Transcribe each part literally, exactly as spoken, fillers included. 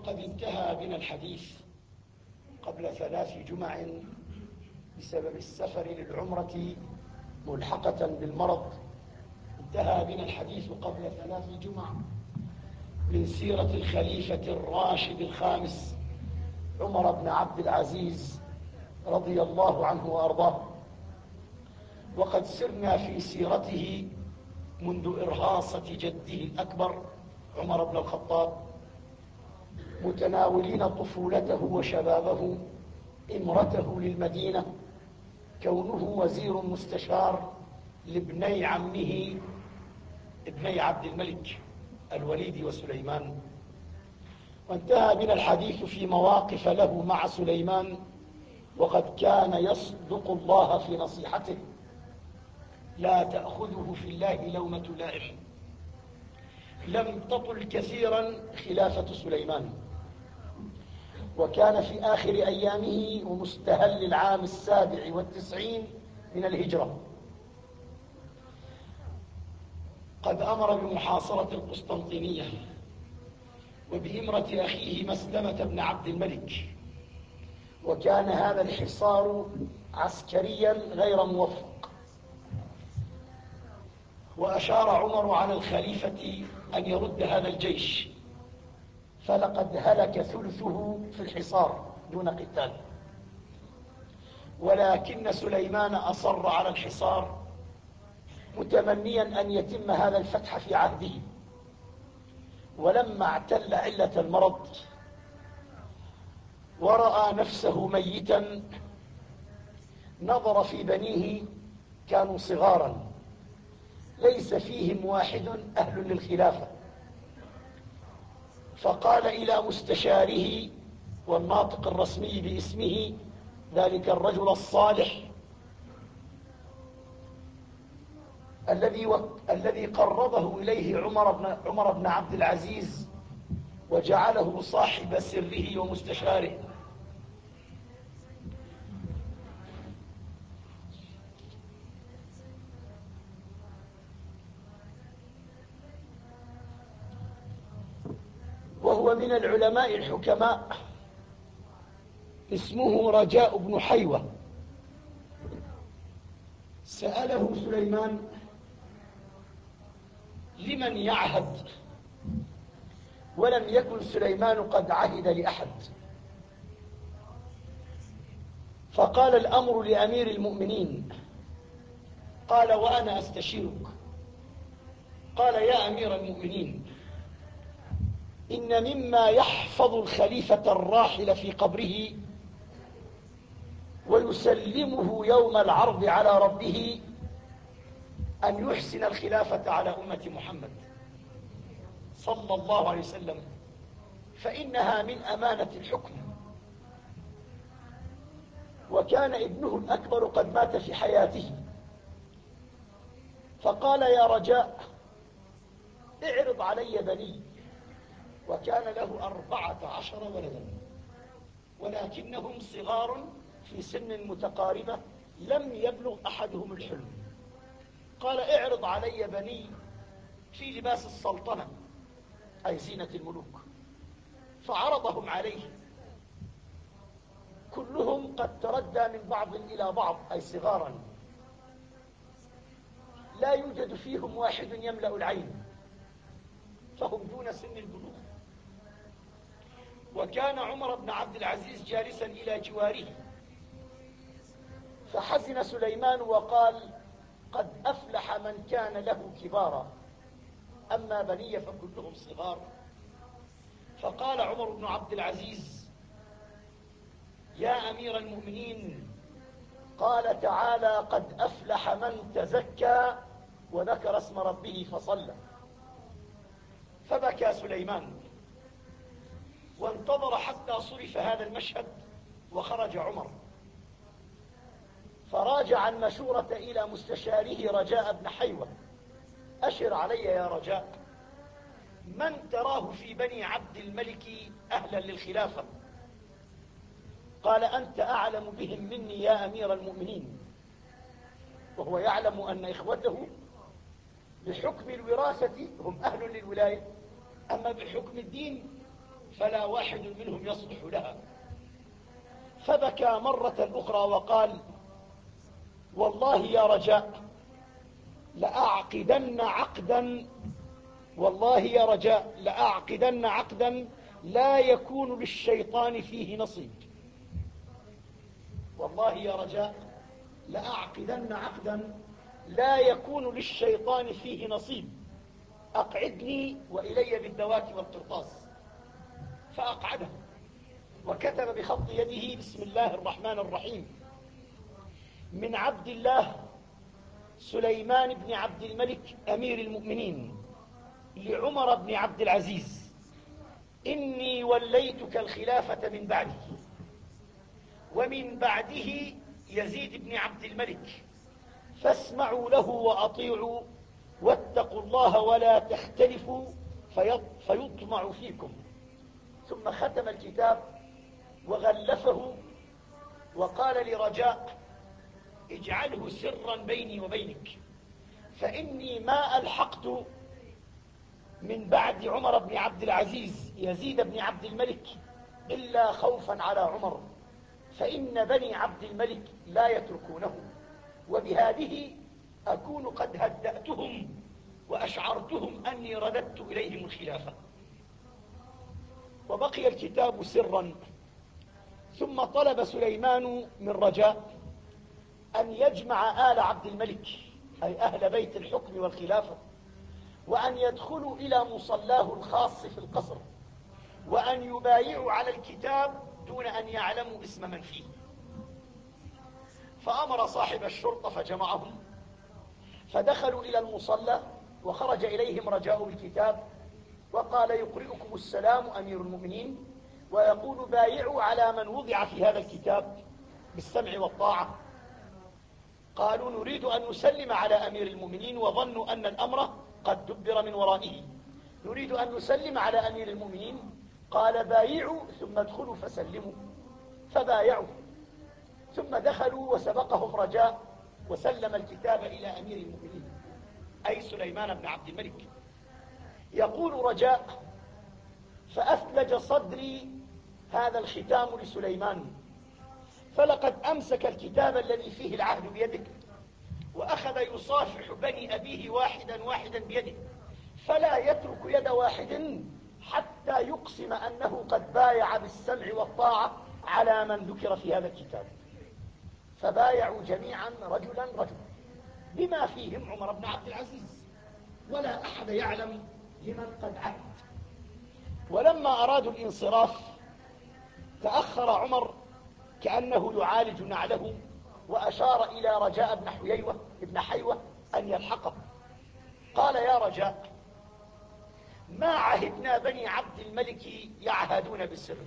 وقد انتهى بنا الحديث قبل ثلاث جمع بسبب السفر للعمرة ملحقة بالمرض. انتهى بنا الحديث قبل ثلاث جمع من سيرة الخليفة الراشد الخامس عمر بن عبد العزيز رضي الله عنه وأرضاه، وقد سرنا في سيرته منذ إرهاصة جده الأكبر عمر بن الخطاب، متناولين طفولته وشبابه، إمرته للمدينة، كونه وزير مستشار لابني عمه ابني عبد الملك الوليد وسليمان. وانتهى بنا الحديث في مواقف له مع سليمان، وقد كان يصدق الله في نصيحته: لا تأخذه في الله لومة لائم. لم تطل كثيرا خلافة سليمان، وكان في آخر أيامه ومستهل العام السابع والتسعين من الهجرة قد أمر بمحاصرة القسطنطينية وبإمرة أخيه مسلمة بن عبد الملك، وكان هذا الحصار عسكريا غير موفق. وأشار عمر على الخليفة أن يرد هذا الجيش، فلقد هلك ثلثه في الحصار دون قتال، ولكن سليمان أصر على الحصار متمنيا أن يتم هذا الفتح في عهده. ولما اعتل علة المرض ورأى نفسه ميتا، نظر في بنيه، كانوا صغارا ليس فيهم واحد أهل للخلافة، فقال إلى مستشاره والناطق الرسمي باسمه ذلك الرجل الصالح الذي و... الذي قربه إليه عمر بن عمر بن عبد العزيز وجعله صاحب سره ومستشاره: وهو من العلماء الحكماء اسمه رجاء بن حيوة. سأله سليمان: لمن يعهد؟ ولم يكن سليمان قد عهد لأحد، فقال: الأمر لأمير المؤمنين. قال: وأنا أستشيرك. قال: يا أمير المؤمنين، إن مما يحفظ الخليفة الراحل في قبره ويسلمه يوم العرض على ربه أن يحسن الخلافة على أمة محمد صلى الله عليه وسلم، فإنها من أمانة الحكم. وكان ابنه الأكبر قد مات في حياته، فقال: يا رجاء، اعرض علي بني. وكان له أربعة عشر ولدا، ولكنهم صغار في سن متقاربة، لم يبلغ أحدهم الحلم. قال: اعرض علي بني في لباس السلطنة أي زينة الملوك. فعرضهم عليه، كلهم قد تردى من بعض إلى بعض أي صغارا، لا يوجد فيهم واحد يملأ العين، فهم دون سن البلوغ. وكان عمر بن عبد العزيز جالسا إلى جواره، فحزن سليمان وقال: قد أفلح من كان له كبارا، أما بني فكلهم صغار. فقال عمر بن عبد العزيز: يا أمير المؤمنين، قال تعالى: قد أفلح من تزكى وذكر اسم ربه فصلى. فبكى سليمان وانتظر حتى صرف هذا المشهد، وخرج عمر فراجع المشورة إلى مستشاره رجاء بن حيوة: أشر علي يا رجاء، من تراه في بني عبد الملك أهلا للخلافة؟ قال: أنت أعلم بهم مني يا أمير المؤمنين. وهو يعلم أن إخوته بحكم الوراثة هم أهل للولاية، أما بحكم الدين فلا واحد منهم يصلح لها. فبكى مرة أخرى وقال: والله يا رجاء لأعقدن عقدا والله يا رجاء لأعقدن عقدا لا يكون للشيطان فيه نصيب. والله يا رجاء لأعقدن عقدا لا يكون للشيطان فيه نصيب، أقعدني وإلي بالدواك والقرطاس. فأقعده، وكتب بخط يده: بسم الله الرحمن الرحيم، من عبد الله سليمان بن عبد الملك أمير المؤمنين لعمر بن عبد العزيز: إني وليتك الخلافة من بعده، ومن بعده يزيد بن عبد الملك، فاسمعوا له وأطيعوا، واتقوا الله ولا تختلفوا فيطمع فيكم. ثم ختم الكتاب وغلفه وقال لرجاء: اجعله سرا بيني وبينك، فإني ما ألحقت من بعد عمر بن عبد العزيز يزيد بن عبد الملك إلا خوفا على عمر، فإن بني عبد الملك لا يتركونه، وبهذه أكون قد هدأتهم وأشعرتهم أني رددت إليهم الخلافة. وبقي الكتاب سرا. ثم طلب سليمان من رجاء أن يجمع آل عبد الملك، أي أهل بيت الحكم والخلافة، وأن يدخلوا إلى مصلاه الخاص في القصر، وأن يبايعوا على الكتاب دون أن يعلموا اسم من فيه. فأمر صاحب الشرطة فجمعهم، فدخلوا إلى المصلى، وخرج إليهم رجاء بالكتاب وقال: يقرئكم السلام أمير المؤمنين، ويقول: بايعوا على من وضع في هذا الكتاب بالسمع والطاعة. قالوا: نريد أن نسلم على أمير المؤمنين، وظنوا أن الأمر قد دبر من ورائه. نريد أن نسلم على أمير المؤمنين. قال: بايعوا ثم ادخلوا فسلموا. فبايعوا، ثم دخلوا وسبقهم رجاء وسلم الكتاب إلى أمير المؤمنين، أي سليمان بن عبد الملك. يقول رجاء: فأثلج صدري هذا الختام لسليمان، فلقد أمسك الكتاب الذي فيه العهد بيده، وأخذ يصافح بني أبيه واحدا واحدا بيده، فلا يترك يد واحد حتى يقسم أنه قد بايع بالسمع والطاعة على من ذكر في هذا الكتاب. فبايعوا جميعا رجلا رجلا، بما فيهم عمر بن عبد العزيز، ولا أحد يعلم لمن قد عهد. ولما أرادوا الانصراف تأخر عمر كأنه يعالج نعله، وأشار إلى رجاء بن حيوة ابن حيوة أن يلحقه. قال: يا رجاء، ما عهدنا بني عبد الملك يعهدون بالسر،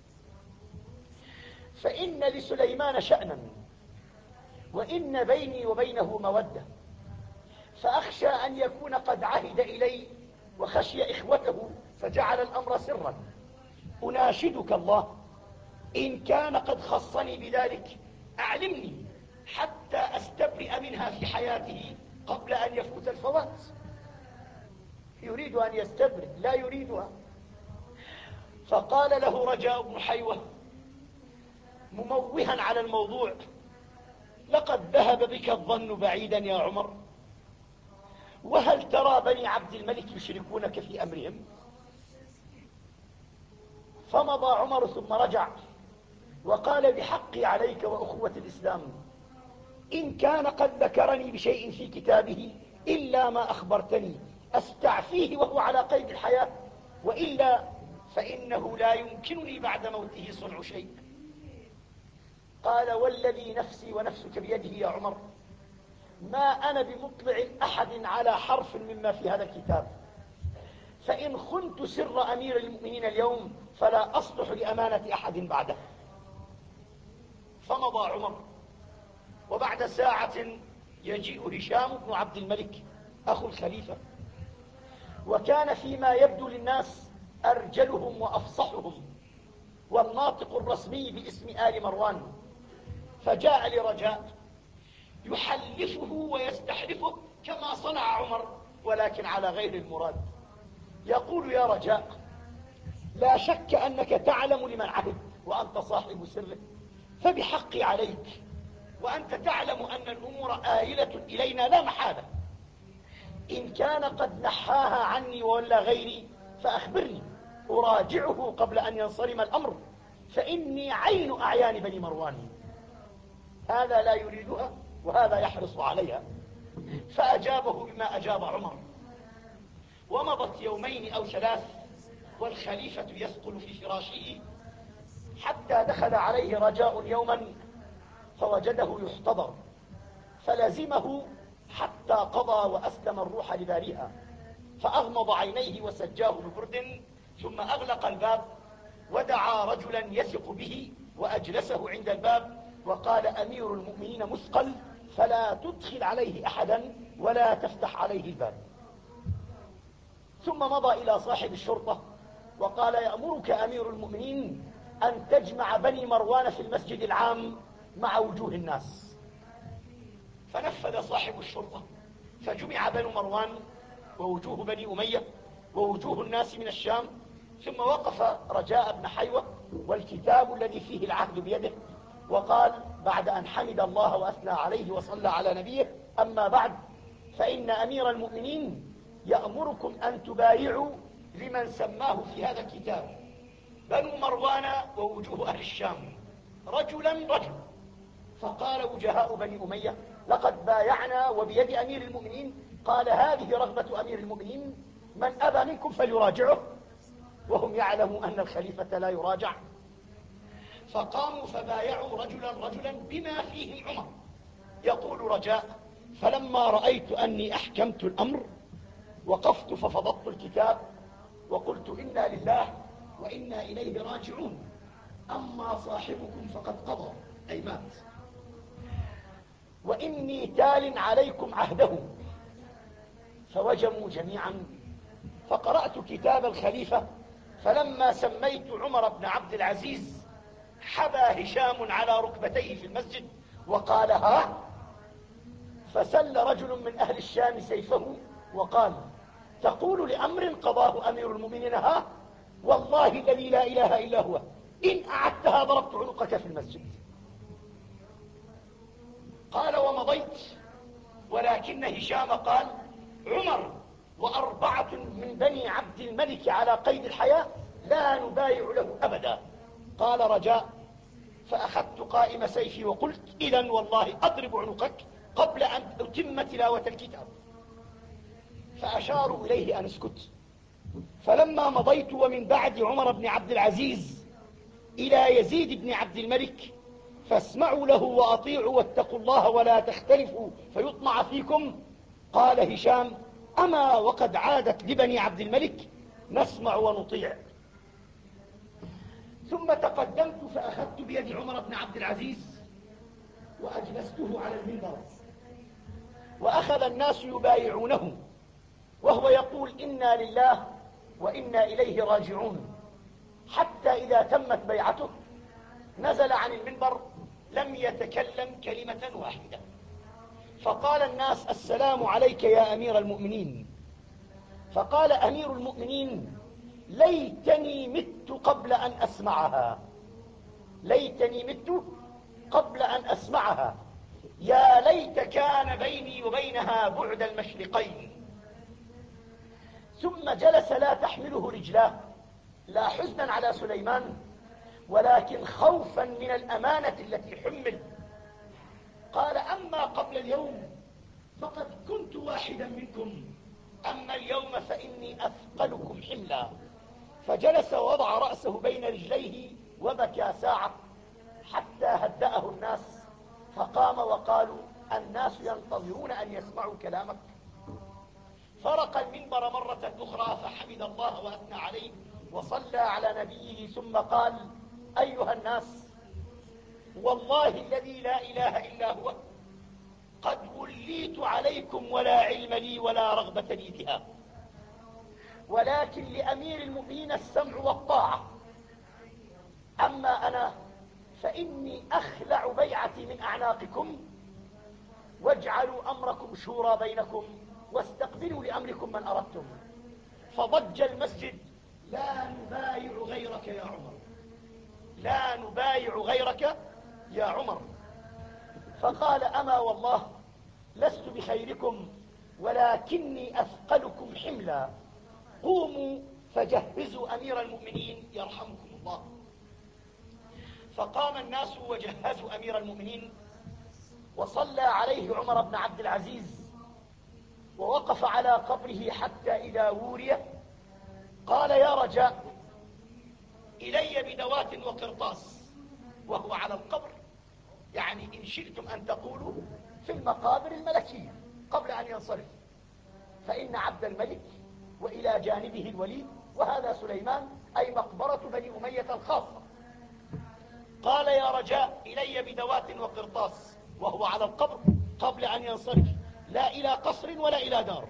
فإن لسليمان شأنا، وإن بيني وبينه مودة، فأخشى أن يكون قد عهد إلي وخشي إخوته فجعل الأمر سرا. أناشدك الله، إن كان قد خصني بذلك أعلمني حتى أستبرئ منها في حياته قبل أن يفوت الفوات. يريد أن يستبرئ، لا يريدها. فقال له رجاء بن حيوة مموها على الموضوع: لقد ذهب بك الظن بعيدا يا عمر، وهل ترى بني عبد الملك يشركونك في أمرهم؟ فمضى عمر ثم رجع وقال: بحقي عليك وأخوة الإسلام، إن كان قد ذكرني بشيء في كتابه إلا ما أخبرتني أستعفيه وهو على قيد الحياة، وإلا فإنه لا يمكنني بعد موته صنع شيء. قال: والذي نفسي ونفسك بيده يا عمر، ما أنا بمطلع أحد على حرف مما في هذا الكتاب، فإن خنت سر أمير المؤمنين اليوم فلا أصلح لأمانة أحد بعده. فمضى عمر، وبعد ساعة يجيء هشام بن عبد الملك أخو الخليفة، وكان فيما يبدو للناس أرجلهم وأفصحهم والناطق الرسمي باسم آل مروان. فجاء لرجاء يحلفه ويستحلفه كما صنع عمر، ولكن على غير المراد. يقول: يا رجاء، لا شك أنك تعلم لمن عهد وأنت صاحب سره، فبحقي عليك، وأنت تعلم أن الأمور آيلة إلينا لا محالة. إن كان قد نحاها عني ولا غيري فأخبرني أراجعه قبل أن ينصرم الأمر، فإني عين أعيان بني مروان. هذا لا يريدها وهذا يحرص عليها، فأجابه بما أجاب عمر. ومضت يومين أو ثلاث والخليفة يثقل في فراشه، حتى دخل عليه رجاء يوما فوجده يحتضر، فلزمه حتى قضى وأسلم الروح لباريها، فأغمض عينيه وسجاه ببرد، ثم أغلق الباب ودعا رجلا يثق به وأجلسه عند الباب وقال: أمير المؤمنين مثقل، فلا تدخل عليه أحدا ولا تفتح عليه الباب. ثم مضى إلى صاحب الشرطة وقال: يأمرك أمير المؤمنين أن تجمع بني مروان في المسجد العام مع وجوه الناس. فنفذ صاحب الشرطة، فجمع بنو مروان ووجوه بني أمية ووجوه الناس من الشام، ثم وقف رجاء بن حيوة والكتاب الذي فيه العهد بيده، وقال بعد أن حمد الله وأثنى عليه وصلى على نبيه: أما بعد، فإن أمير المؤمنين يأمركم أن تبايعوا لمن سماه في هذا الكتاب بنو مروان ووجوه أهل الشام رجلا رجل. فقال وجهاء بني أمية: لقد بايعنا وبيد أمير المؤمنين. قال: هذه رغبة أمير المؤمنين، من أبى منكم فليراجعه. وهم يعلموا أن الخليفة لا يراجع. فقاموا فبايعوا رجلا رجلا بما فيهم عمر. يقول رجاء: فلما رأيت أني أحكمت الأمر وقفت ففضضت الكتاب وقلت: إنا لله وإنا إليه راجعون، أما صاحبكم فقد قضى أي مات، وإني تال عليكم عهده. فوجموا جميعا، فقرأت كتاب الخليفة، فلما سميت عمر بن عبد العزيز حبى هشام على ركبتيه في المسجد وقال: ها؟ فسل رجل من أهل الشام سيفه وقال: تقول لأمر قضاه أمير المؤمنين ها؟ والله الذي لا إله إلا هو إن أعدتها ضربت عنقك في المسجد. قال: ومضيت، ولكن هشام قال: عمر وأربعة من بني عبد الملك على قيد الحياة لا نبايع له أبدا. قال رجاء: فأخذت قائم سيفي وقلت: إذن والله أضرب عنقك قبل أن أتم تلاوة الكتاب. فأشاروا إليه أن اسكت. فلما مضيت ومن بعد عمر بن عبد العزيز إلى يزيد بن عبد الملك: فاسمعوا له وأطيعوا واتقوا الله ولا تختلفوا فيطمع فيكم. قال هشام: أما وقد عادت لبني عبد الملك، نسمع ونطيع. ثم تقدمت فأخذت بيد عمر بن عبد العزيز وأجلسته على المنبر، وأخذ الناس يبايعونه وهو يقول: إنا لله وإنا إليه راجعون، حتى إذا تمت بيعته نزل عن المنبر لم يتكلم كلمة واحدة. فقال الناس: السلام عليك يا أمير المؤمنين. فقال أمير المؤمنين: ليتني مت قبل أن أسمعها، ليتني مت قبل أن أسمعها، يا ليت كان بيني وبينها بعد المشرقين. ثم جلس لا تحمله رجلاه، لا حزنا على سليمان ولكن خوفا من الأمانة التي حمل. قال: أما قبل اليوم فقد كنت واحدا منكم، أما اليوم فإني أثقلكم حملا. فجلس ووضع رأسه بين رجليه وبكى ساعة حتى هدأه الناس، فقام وقالوا: الناس ينتظرون أن يسمعوا كلامك. فرق المنبر مرة أخرى فحمد الله وأثنى عليه وصلى على نبيه، ثم قال: أيها الناس، والله الذي لا إله إلا هو قد وليت عليكم ولا علم لي ولا رغبة لي بها، ولكن لأمير المؤمنين السمع والطاعة. أما أنا فإني أخلع بيعتي من أعناقكم، واجعلوا أمركم شورى بينكم واستقبلوا لأمركم من أردتم. فضج المسجد لا نبايع غيرك يا عمر، لا نبايع غيرك يا عمر. فقال أما والله لست بخيركم ولكني أثقلكم حملا، قوموا فجهزوا أمير المؤمنين يرحمكم الله. فقام الناس وجهزوا أمير المؤمنين، وصلى عليه عمر بن عبد العزيز، ووقف على قبره حتى إذا وري قال يا رجاء إلي بدوات وقرطاس، وهو على القبر، يعني إن شئتم أن تقولوا في المقابر الملكية قبل أن ينصرف، فإن عبد الملك وإلى جانبه الوليد وهذا سليمان، أي مقبرة بني أمية الخاصة. قال يا رجاء إلي بدوات وقرطاس، وهو على القبر قبل أن ينصرف، لا إلى قصر ولا إلى دار.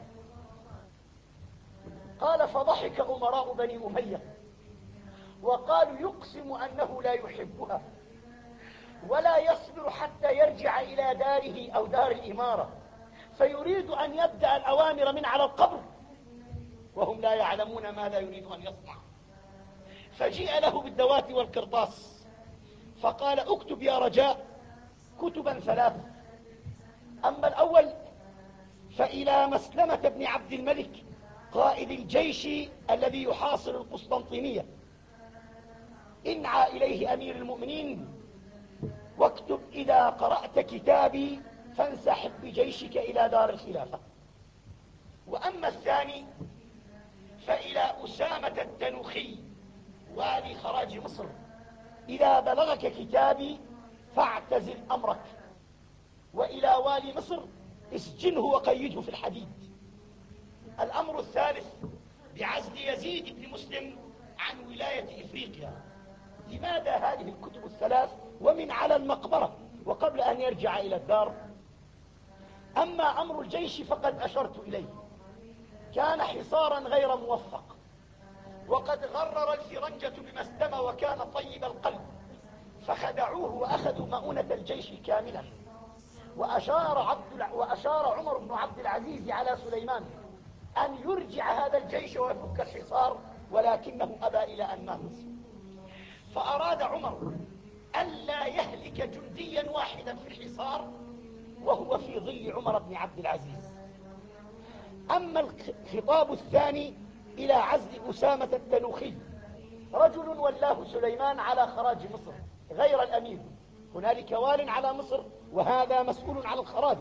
قال فضحك أمراء بني أمية وقالوا يقسم أنه لا يحبها ولا يصبر حتى يرجع إلى داره أو دار الإمارة، فيريد أن يبدأ الأوامر من على القبر وهم لا يعلمون ماذا يريد أن يصنع. فجيء له بالدوات والقرطاس فقال اكتب يا رجاء كتبا ثلاث. أما الأول فإلى مسلمة بن عبد الملك قائد الجيش الذي يحاصر القسطنطينية، انعى إليه أمير المؤمنين واكتب إذا قرأت كتابي فانسحب بجيشك إلى دار الخلافة. وأما الثاني فإلى أسامة التنوخي والي خراج مصر، إذا بلغك كتابي فاعتزل أمرك، وإلى والي مصر اسجنه وقيده في الحديد. الأمر الثالث بعزل يزيد بن مسلم عن ولاية إفريقيا. لماذا هذه الكتب الثلاث ومن على المقبرة وقبل أن يرجع إلى الدار؟ أما أمر الجيش فقد أشرت إليه، كان حصارا غير موفق، وقد غرر الفرنجة بمسلمة وكان طيب القلب، فخدعوه وأخذوا مؤونة الجيش كاملا. وأشار, عبد وأشار عمر بن عبد العزيز على سليمان أن يرجع هذا الجيش ويفك الحصار، ولكنه أبى إلى أن مات. فأراد عمر ألا يهلك جنديا واحدا في الحصار وهو في ظل عمر بن عبد العزيز. أما الخطاب الثاني إلى عزل أسامة التنوخي، رجل ولاه سليمان على خراج مصر غير الأمير، هنالك وال على مصر وهذا مسؤول عن الخراج.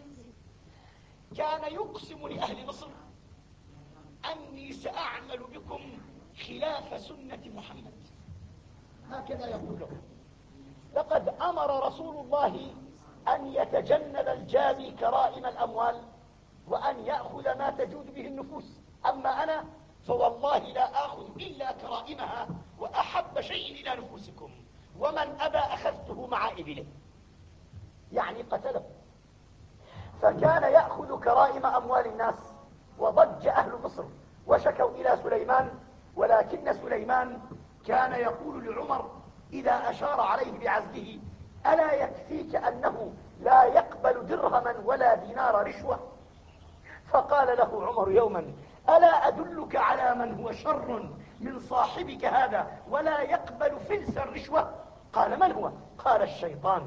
كان يقسم لأهل مصر أني سأعمل بكم خلاف سنة محمد، هكذا يقول له. لقد أمر رسول الله أن يتجنب الجابي كرائم الأموال وأن يأخذ ما تجود به النفوس، أما أنا فوالله لا آخذ إلا كرائمها وأحب شيء إلى نفوسكم، ومن أبى أخذته مع إبله، يعني قتله. فكان يأخذ كرائم أموال الناس، وضج أهل مصر وشكوا إلى سليمان، ولكن سليمان كان يقول لعمر إذا أشار عليه بعزله ألا يكفيك أنه لا يقبل درهما ولا دينار رشوة؟ فقال له عمر يوما ألا أدلك على من هو شر من صاحبك هذا ولا يقبل فلس الرشوة؟ قال من هو؟ قال الشيطان،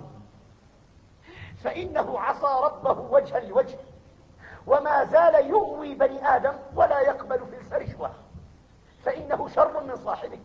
فإنه عصى ربه وجها لوجه وما زال يؤوي بني آدم ولا يقبل فلس رشوة، فإنه شر من صاحبك.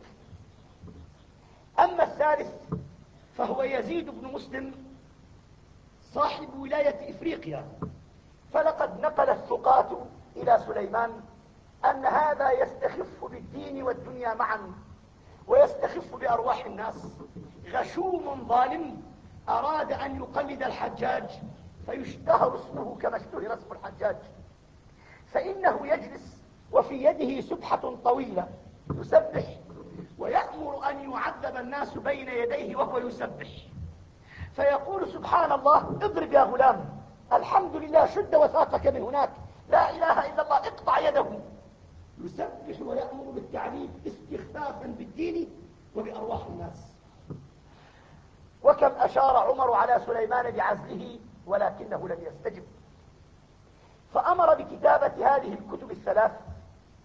أما الثالث فهو يزيد بن مسلم صاحب ولاية إفريقيا، فلقد نقل الثقات إلى سليمان أن هذا يستخف بالدين والدنيا معا ويستخف بأرواح الناس، غشوم ظالم أراد أن يقلد الحجاج فيشتهر اسمه كما اشتهر اسم الحجاج، فإنه يجلس وفي يده سبحة طويلة يسبح ويأمر أن يعذب الناس بين يديه وهو يسبح، فيقول سبحان الله اضرب يا غلام، الحمد لله شد وثاقك من هناك، لا إله إلا الله اقطع يده. يسبح ويأمر بالتعذيب استخفافا بالدين وبأرواح الناس. وكم أشار عمر على سليمان بعزله ولكنه لم يستجب، فأمر بكتابة هذه الكتب الثلاث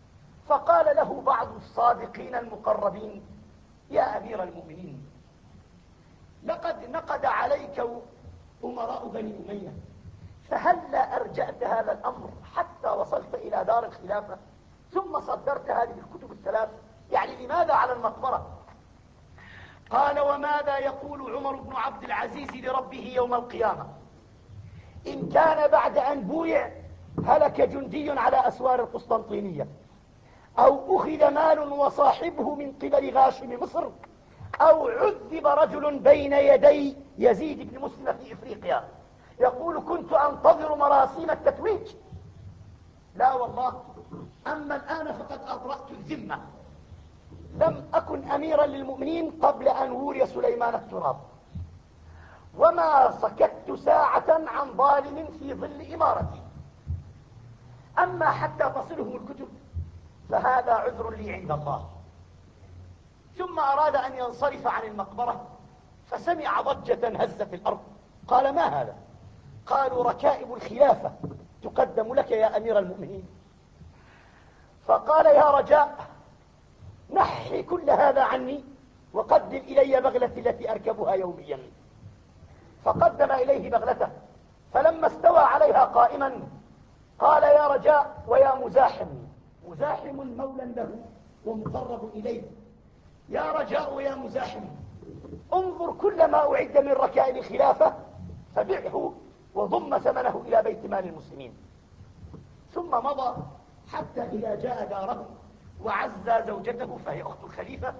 فقال له بعض الصادقين المقربين: يا أمير المؤمنين، لقد نقد عليك أمراء بني أمية، فهلا أرجأت هذا الأمر حتى وصلت إلى دار الخلافة ثم صدرت هذه الكتب الثلاث؟ يعني لماذا على المقبرة؟ قال: وماذا يقول عمر بن عبد العزيز لربه يوم القيامة إن كان بعد أن بويع هلك جندي على أسوار القسطنطينية، أو أخذ مال وصاحبه من قبل غاشم مصر، أو عذب رجل بين يدي يزيد بن مسلم في إفريقيا؟ يقول: كنت أنتظر مراسيم التتويج، لا والله، أما الآن فقد أطرأت الذمة. لم أكن أميرا للمؤمنين قبل أن وري سليمان التراب، وما سكت ساعة عن ظالم في ظل إمارتي، أما حتى تصله الكتب فهذا عذر لي عند الله. ثم أراد أن ينصرف عن المقبرة فسمع ضجة هزت في الأرض. قال: ما هذا؟ قالوا: ركائب الخلافة تقدم لك يا أمير المؤمنين. فقال: يا رجاء، نحي كل هذا عني وقدم إلي بغلتي التي أركبها يوميا. فقدم إليه بغلته، فلما استوى عليها قائما قال: يا رجاء ويا مزاحم، مزاحم مولى له ومقرب إليه، يا رجاء ويا مزاحم، انظر كل ما أعد من ركائب الخلافة فبعه وضم ثمنه إلى بيت مال المسلمين. ثم مضى حتى إذا جاء داره وعزى زوجته فهي أخت الخليفة،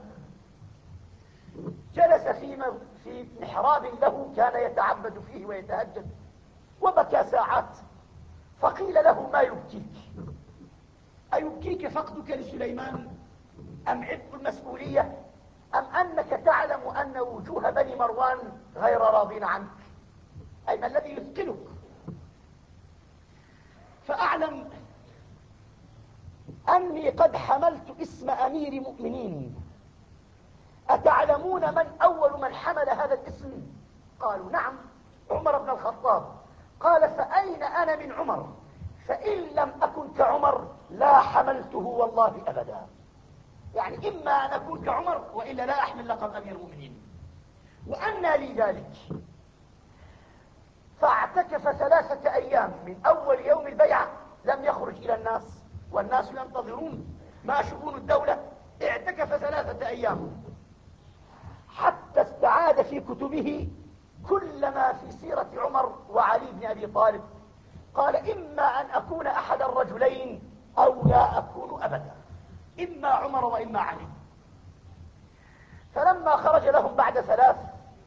جلس في في محراب له كان يتعبد فيه ويتهجد، وبكى ساعات. فقيل له: ما يبكيك؟ أيبكيك فقدك لسليمان، أم عبء المسؤولية، أم أنك تعلم أن وجوه بني مروان غير راضين عنك؟ أي ما الذي يثقلك؟ فأعلم أني قد حملت اسم أمير مؤمنين. أتعلمون من أول من حمل هذا الاسم؟ قالوا: نعم، عمر بن الخطاب. قال: فأين أنا من عمر؟ فإن لم أكن كعمر لا حملته والله أبدا. يعني إما أن أكون كعمر وإلا لا أحمل لقب أمير المؤمنين. وأنى لي ذلك؟ فاعتكف ثلاثة أيام من أول يوم البيعة لم يخرج إلى الناس، والناس ينتظرون ما شؤون الدولة. اعتكف ثلاثة أيام حتى استعاد في كتبه كل ما في سيرة عمر وعلي بن أبي طالب. قال: إما أن أكون أحد الرجلين أو لا أكون أبدا، إما عمر وإما علي. فلما خرج لهم بعد ثلاث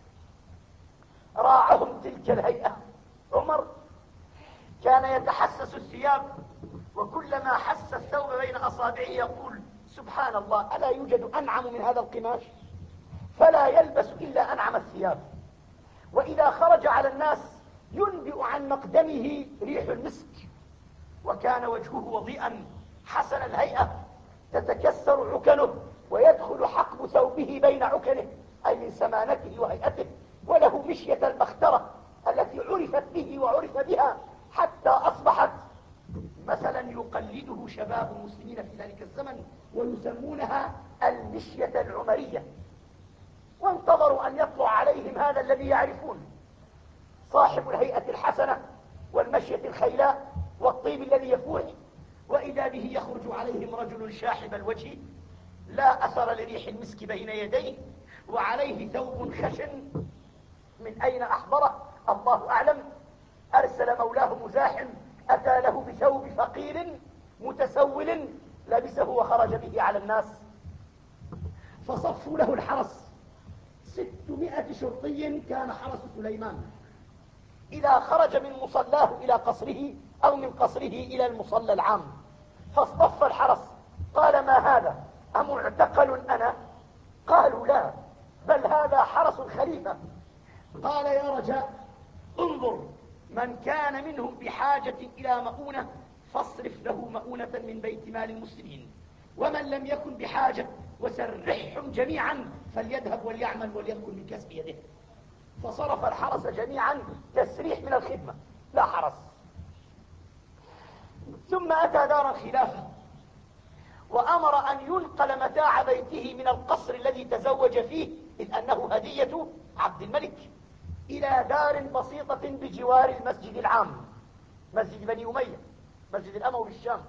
راعهم تلك الهيئة. عمر كان يتحسس الثياب، وكلما حس الثوب بين أصابعه يقول: سبحان الله، ألا يوجد أنعم من هذا القماش؟ فلا يلبس إلا أنعم الثياب. وإذا خرج على الناس ينبئ عن مقدمه ريح المسك. وكان وجهه وضيئا حسن الهيئة، تتكسر عكنه ويدخل حقب ثوبه بين عكنه، أي من سمانته وهيئته. وله مشية المخترة التي عرفت به وعرف بها حتى أصبحت مثلا يقلده شباب المسلمين في ذلك الزمن ويسمونها المشية العمرية. وانتظروا أن يطلع عليهم هذا الذي يعرفون، صاحب الهيئة الحسنة والمشية الخيلاء والطيب الذي يفوح. وإذا به يخرج عليهم رجل شاحب الوجه لا أثر لريح المسك بين يديه، وعليه ثوب خشن من أين أحضره الله أعلم. أرسل مولاه مزاحم أتى له بثوب فقير متسول لبسه وخرج به على الناس، فصفوا له الحرس. ستمائة شرطي كان حرس سليمان. إذا خرج من مصلاه إلى قصره أو من قصره إلى المصلى العام فاصطف الحرس. قال: ما هذا؟ أمعتقل أنا؟ قالوا: لا، بل هذا حرس الخليفة. قال: يا رجاء، انظر، من كان منهم بحاجة إلى مؤونة فاصرف له مؤونة من بيت مال المسلمين، ومن لم يكن بحاجة وسرحهم جميعا فليذهب وليعمل وليأكل من كسب يده. فصرف الحرس جميعا تسريح من الخدمة، لا حرس. ثم أتى دار الخلافة وأمر أن ينقل متاع بيته من القصر الذي تزوج فيه، إذ أنه هدية عبد الملك، إلى دار بسيطة بجوار المسجد العام، مسجد بني أمية، مسجد الأموي بالشام.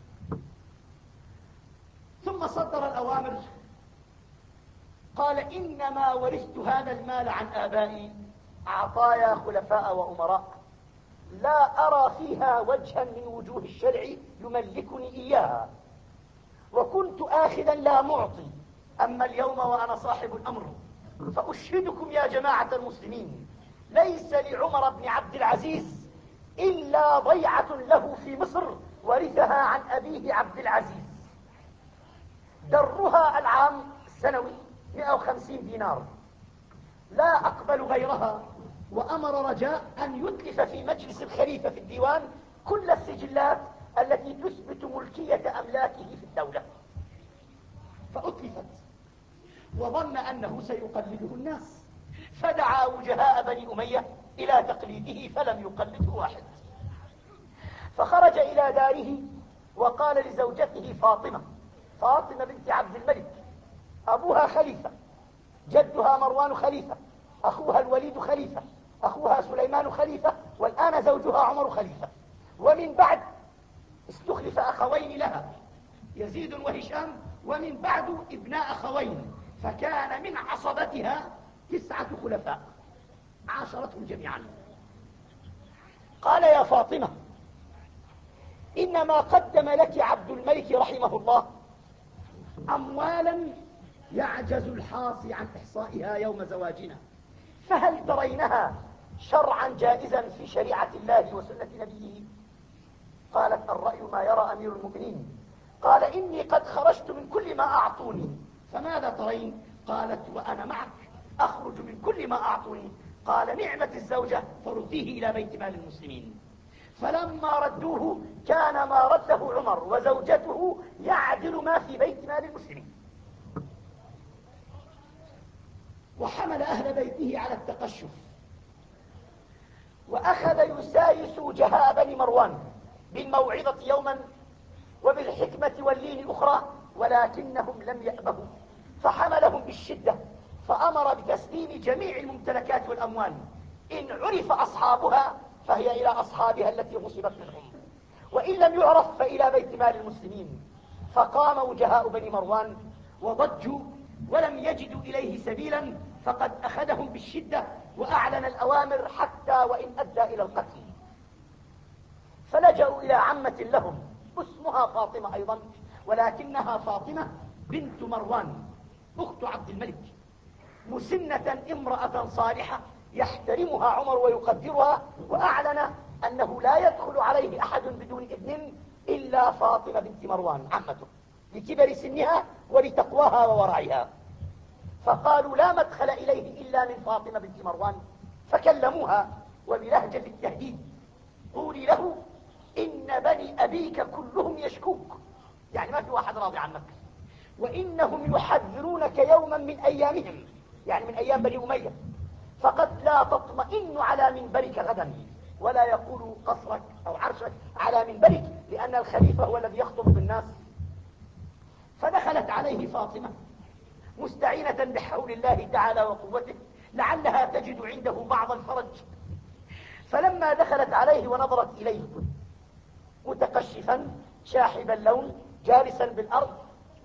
ثم صدر الأوامر، قال: إنما ورثت هذا المال عن آبائي عطايا خلفاء وأمراء، لا أرى فيها وجها من وجوه الشرع يملكني إياها، وكنت آخذا لا معطي، أما اليوم وأنا صاحب الأمر فأشهدكم يا جماعة المسلمين، ليس لعمر بن عبد العزيز إلا ضيعة له في مصر ورثها عن أبيه عبد العزيز، درها العام السنوي مئة وخمسين دينار، لا أقبل غيرها. وأمر رجاء أن يتلف في مجلس الخليفة في الديوان كل السجلات التي تثبت ملكية أملاكه في الدولة، فأتلفت، وظن أنه سيقلده الناس، فدعا وجهاء بني أمية إلى تقليده فلم يقلده واحد. فخرج إلى داره وقال لزوجته فاطمة، فاطمة بنت عبد الملك، أبوها خليفة، جدها مروان خليفة، أخوها الوليد خليفة، أخوها سليمان خليفة، والآن زوجها عمر خليفة، ومن بعد استخلف أخوين لها، يزيد وهشام، ومن بعد ابناء أخوين، فكان من عصبتها تسعة خلفاء عاشرتهم جميعا. قال: يا فاطمة، إنما قدم لك عبد الملك رحمه الله أموالا يعجز الحاصي عن إحصائها يوم زواجنا، فهل ترينها شرعا جائزا في شريعة الله وسنة نبيه؟ قالت: الرأي ما يرى أمير المؤمنين. قال: إني قد خرجت من كل ما أعطوني، فماذا ترين؟ قالت: وأنا معك أخرج من كل ما أعطوني. قال: نعمة الزوجة، فرديه إلى بيت مال المسلمين. فلما ردوه كان ما رده عمر وزوجته يعدل ما في بيت مال المسلمين، وحمل أهل بيته على التقشف، وأخذ يسايس وجهاء بني مروان بالموعظة يوما وبالحكمة واللين أخرى، ولكنهم لم يأبهوا، فحملهم بالشدة، فأمر بتسليم جميع الممتلكات والأموال، إن عرف أصحابها فهي إلى أصحابها التي غصبت منهم، وإن لم يعرف فإلى بيت مال المسلمين. فقام وجهاء بني مروان وضجوا ولم يجدوا إليه سبيلا، فقد أخذهم بالشدة وأعلن الأوامر حتى وإن أدى إلى القتل. فلجأوا إلى عمة لهم اسمها فاطمة أيضا، ولكنها فاطمة بنت مروان أخت عبد الملك، مسنة امرأة صالحة يحترمها عمر ويقدرها، وأعلن أنه لا يدخل عليه أحد بدون إذن إلا فاطمة بنت مروان عمته، لكبر سنها ولتقواها وورعها. فقالوا: لا مدخل إليه إلا من فاطمة بنت مروان. فكلموها وبلهجة التهديد: قولي له إن بني أبيك كلهم يشكوك، يعني ما في واحد راضي عنك، وإنهم يحذرونك يوما من أيامهم، يعني من أيام بني أمية، فقد لا تطمئن على منبرك غدا، ولا يقول قصرك أو عرشك على منبرك، لأن الخليفة هو الذي يخطب بالناس. فدخلت عليه فاطمة مستعينة بحول الله تعالى وقوته، لعلها تجد عنده بعض الفرج. فلما دخلت عليه ونظرت إليه متقشفا شاحب اللون جالسا بالأرض،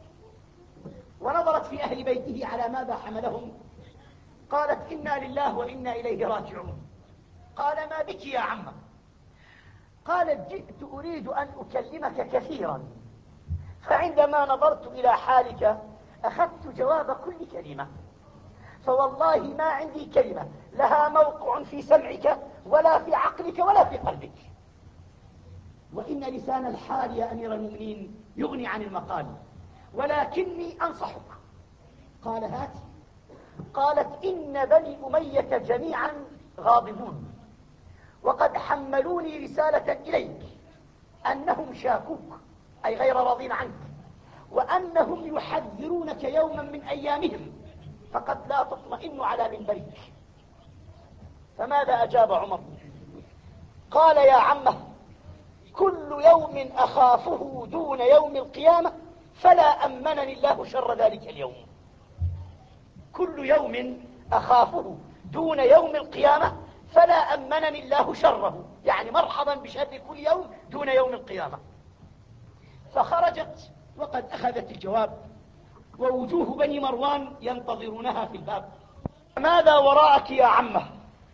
ونظرت في أهل بيته على ماذا حملهم، قالت: إنا لله وإنا إليه راجعون. قال: ما بك يا عمه؟ قالت: جئت أريد أن أكلمك كثيرا، فعندما نظرت إلى حالك أخذت جواب كل كلمة، فوالله ما عندي كلمة لها موقع في سمعك ولا في عقلك ولا في قلبك، وإن لسان الحال يا أمير المؤمنين يغني عن المقال، ولكني أنصحك. قال: هات. قالت: إن بني أمية جميعا غاضبون، وقد حملوني رسالة إليك أنهم شاكوك، أي غير راضين عنك، وأنهم يحذرونك يوما من أيامهم، فقد لا تطمئن على منبرك. فماذا أجاب عمر؟ قال: يا عمه، كل يوم أخافه دون يوم القيامة فلا أمنني الله شر ذلك اليوم. كل يوم أخافه دون يوم القيامة فلا أمنني الله شره، يعني مرحبا بشر كل يوم دون يوم القيامة. فخرجت وقد أخذت الجواب، ووجوه بني مروان ينتظرونها في الباب. ماذا وراءك يا عمه؟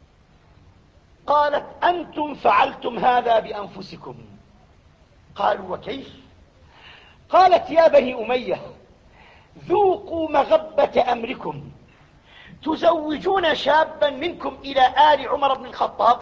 قالت أنتم فعلتم هذا بأنفسكم. قالوا وكيف؟ قالت يا بني أمية ذوقوا مغبة أمركم، تزوجون شابا منكم إلى آل عمر بن الخطاب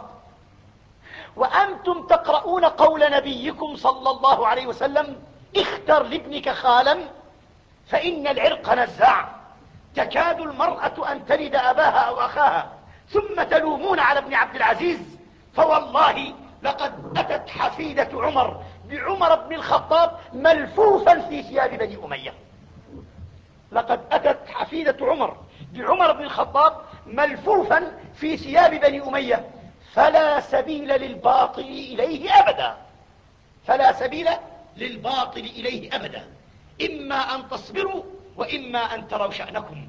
وأنتم تقرؤون قول نبيكم صلى الله عليه وسلم اختر لابنك خالا فإن العرق نزاع، تكاد المرأة أن تلد أباها أو أخاها، ثم تلومون على ابن عبد العزيز. فوالله لقد أتت حفيدة عمر بعمر بن الخطاب ملفوفا في ثياب بني أمية. لقد أتت حفيدة عمر بعمر بن الخطاب ملفوفا في ثياب بني أمية، فلا سبيل للباطل إليه أبدا، فلا سبيل للباطل إليه أبدا، إما أن تصبروا وإما أن تروا شأنكم.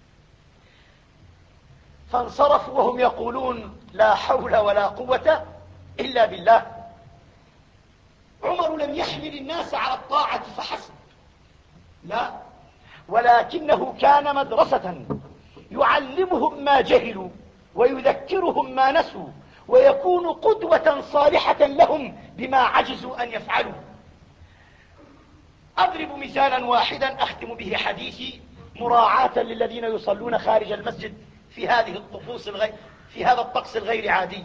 فانصرفوا وهم يقولون لا حول ولا قوة إلا بالله. عمر لم يحمل الناس على الطاعة فحسب، لا، ولكنه كان مدرسة يعلمهم ما جهلوا ويذكرهم ما نسوا، ويكون قدوة صالحة لهم بما عجزوا أن يفعلوا. أضرب مثالا واحدا أختم به حديثي مراعاة للذين يصلون خارج المسجد في هذه الطقوس الغير في هذا الطقس الغير عادي.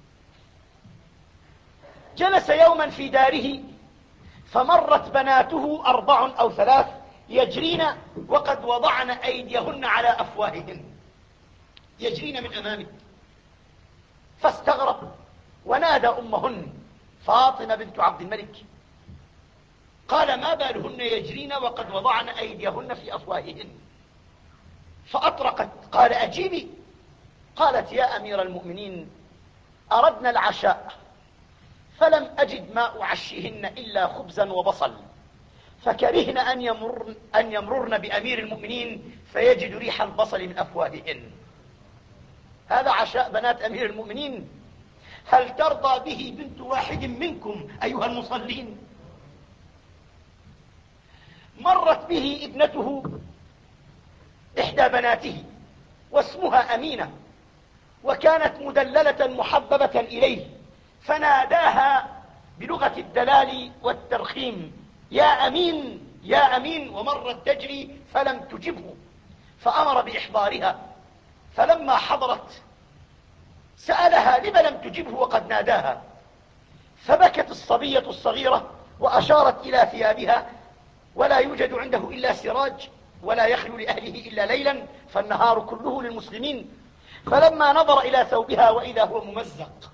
جلس يوما في داره فمرت بناته أربع أو ثلاث يجرين وقد وضعن أيديهن على أفواههن، يجرين من أمامه، فاستغرب ونادى أمهن فاطمة بنت عبد الملك، قال ما بالهن يجرين وقد وضعن أيديهن في أفواههن؟ فأطرقت، قال أجيبي. قالت يا أمير المؤمنين أردنا العشاء فلم أجد ما أعشيهن إلا خبزا وبصل، فكرهن أن يمرن, أن يمررن بأمير المؤمنين فيجد ريح البصل من أفواههن. هذا عشاء بنات أمير المؤمنين، هل ترضى به بنت واحد منكم أيها المصلين؟ مرت به ابنته إحدى بناته واسمها أمينة، وكانت مدللة محببة إليه، فناداها بلغة الدلال والترخيم يا أمين يا أمين، ومرت تجري فلم تجبه، فأمر بإحضارها. فلما حضرت سألها لم لم تجبه وقد ناداها، فبكت الصبية الصغيرة وأشارت إلى ثيابها، ولا يوجد عنده إلا سراج ولا يخلو لأهله إلا ليلا، فالنهار كله للمسلمين. فلما نظر إلى ثوبها وإذا هو ممزق،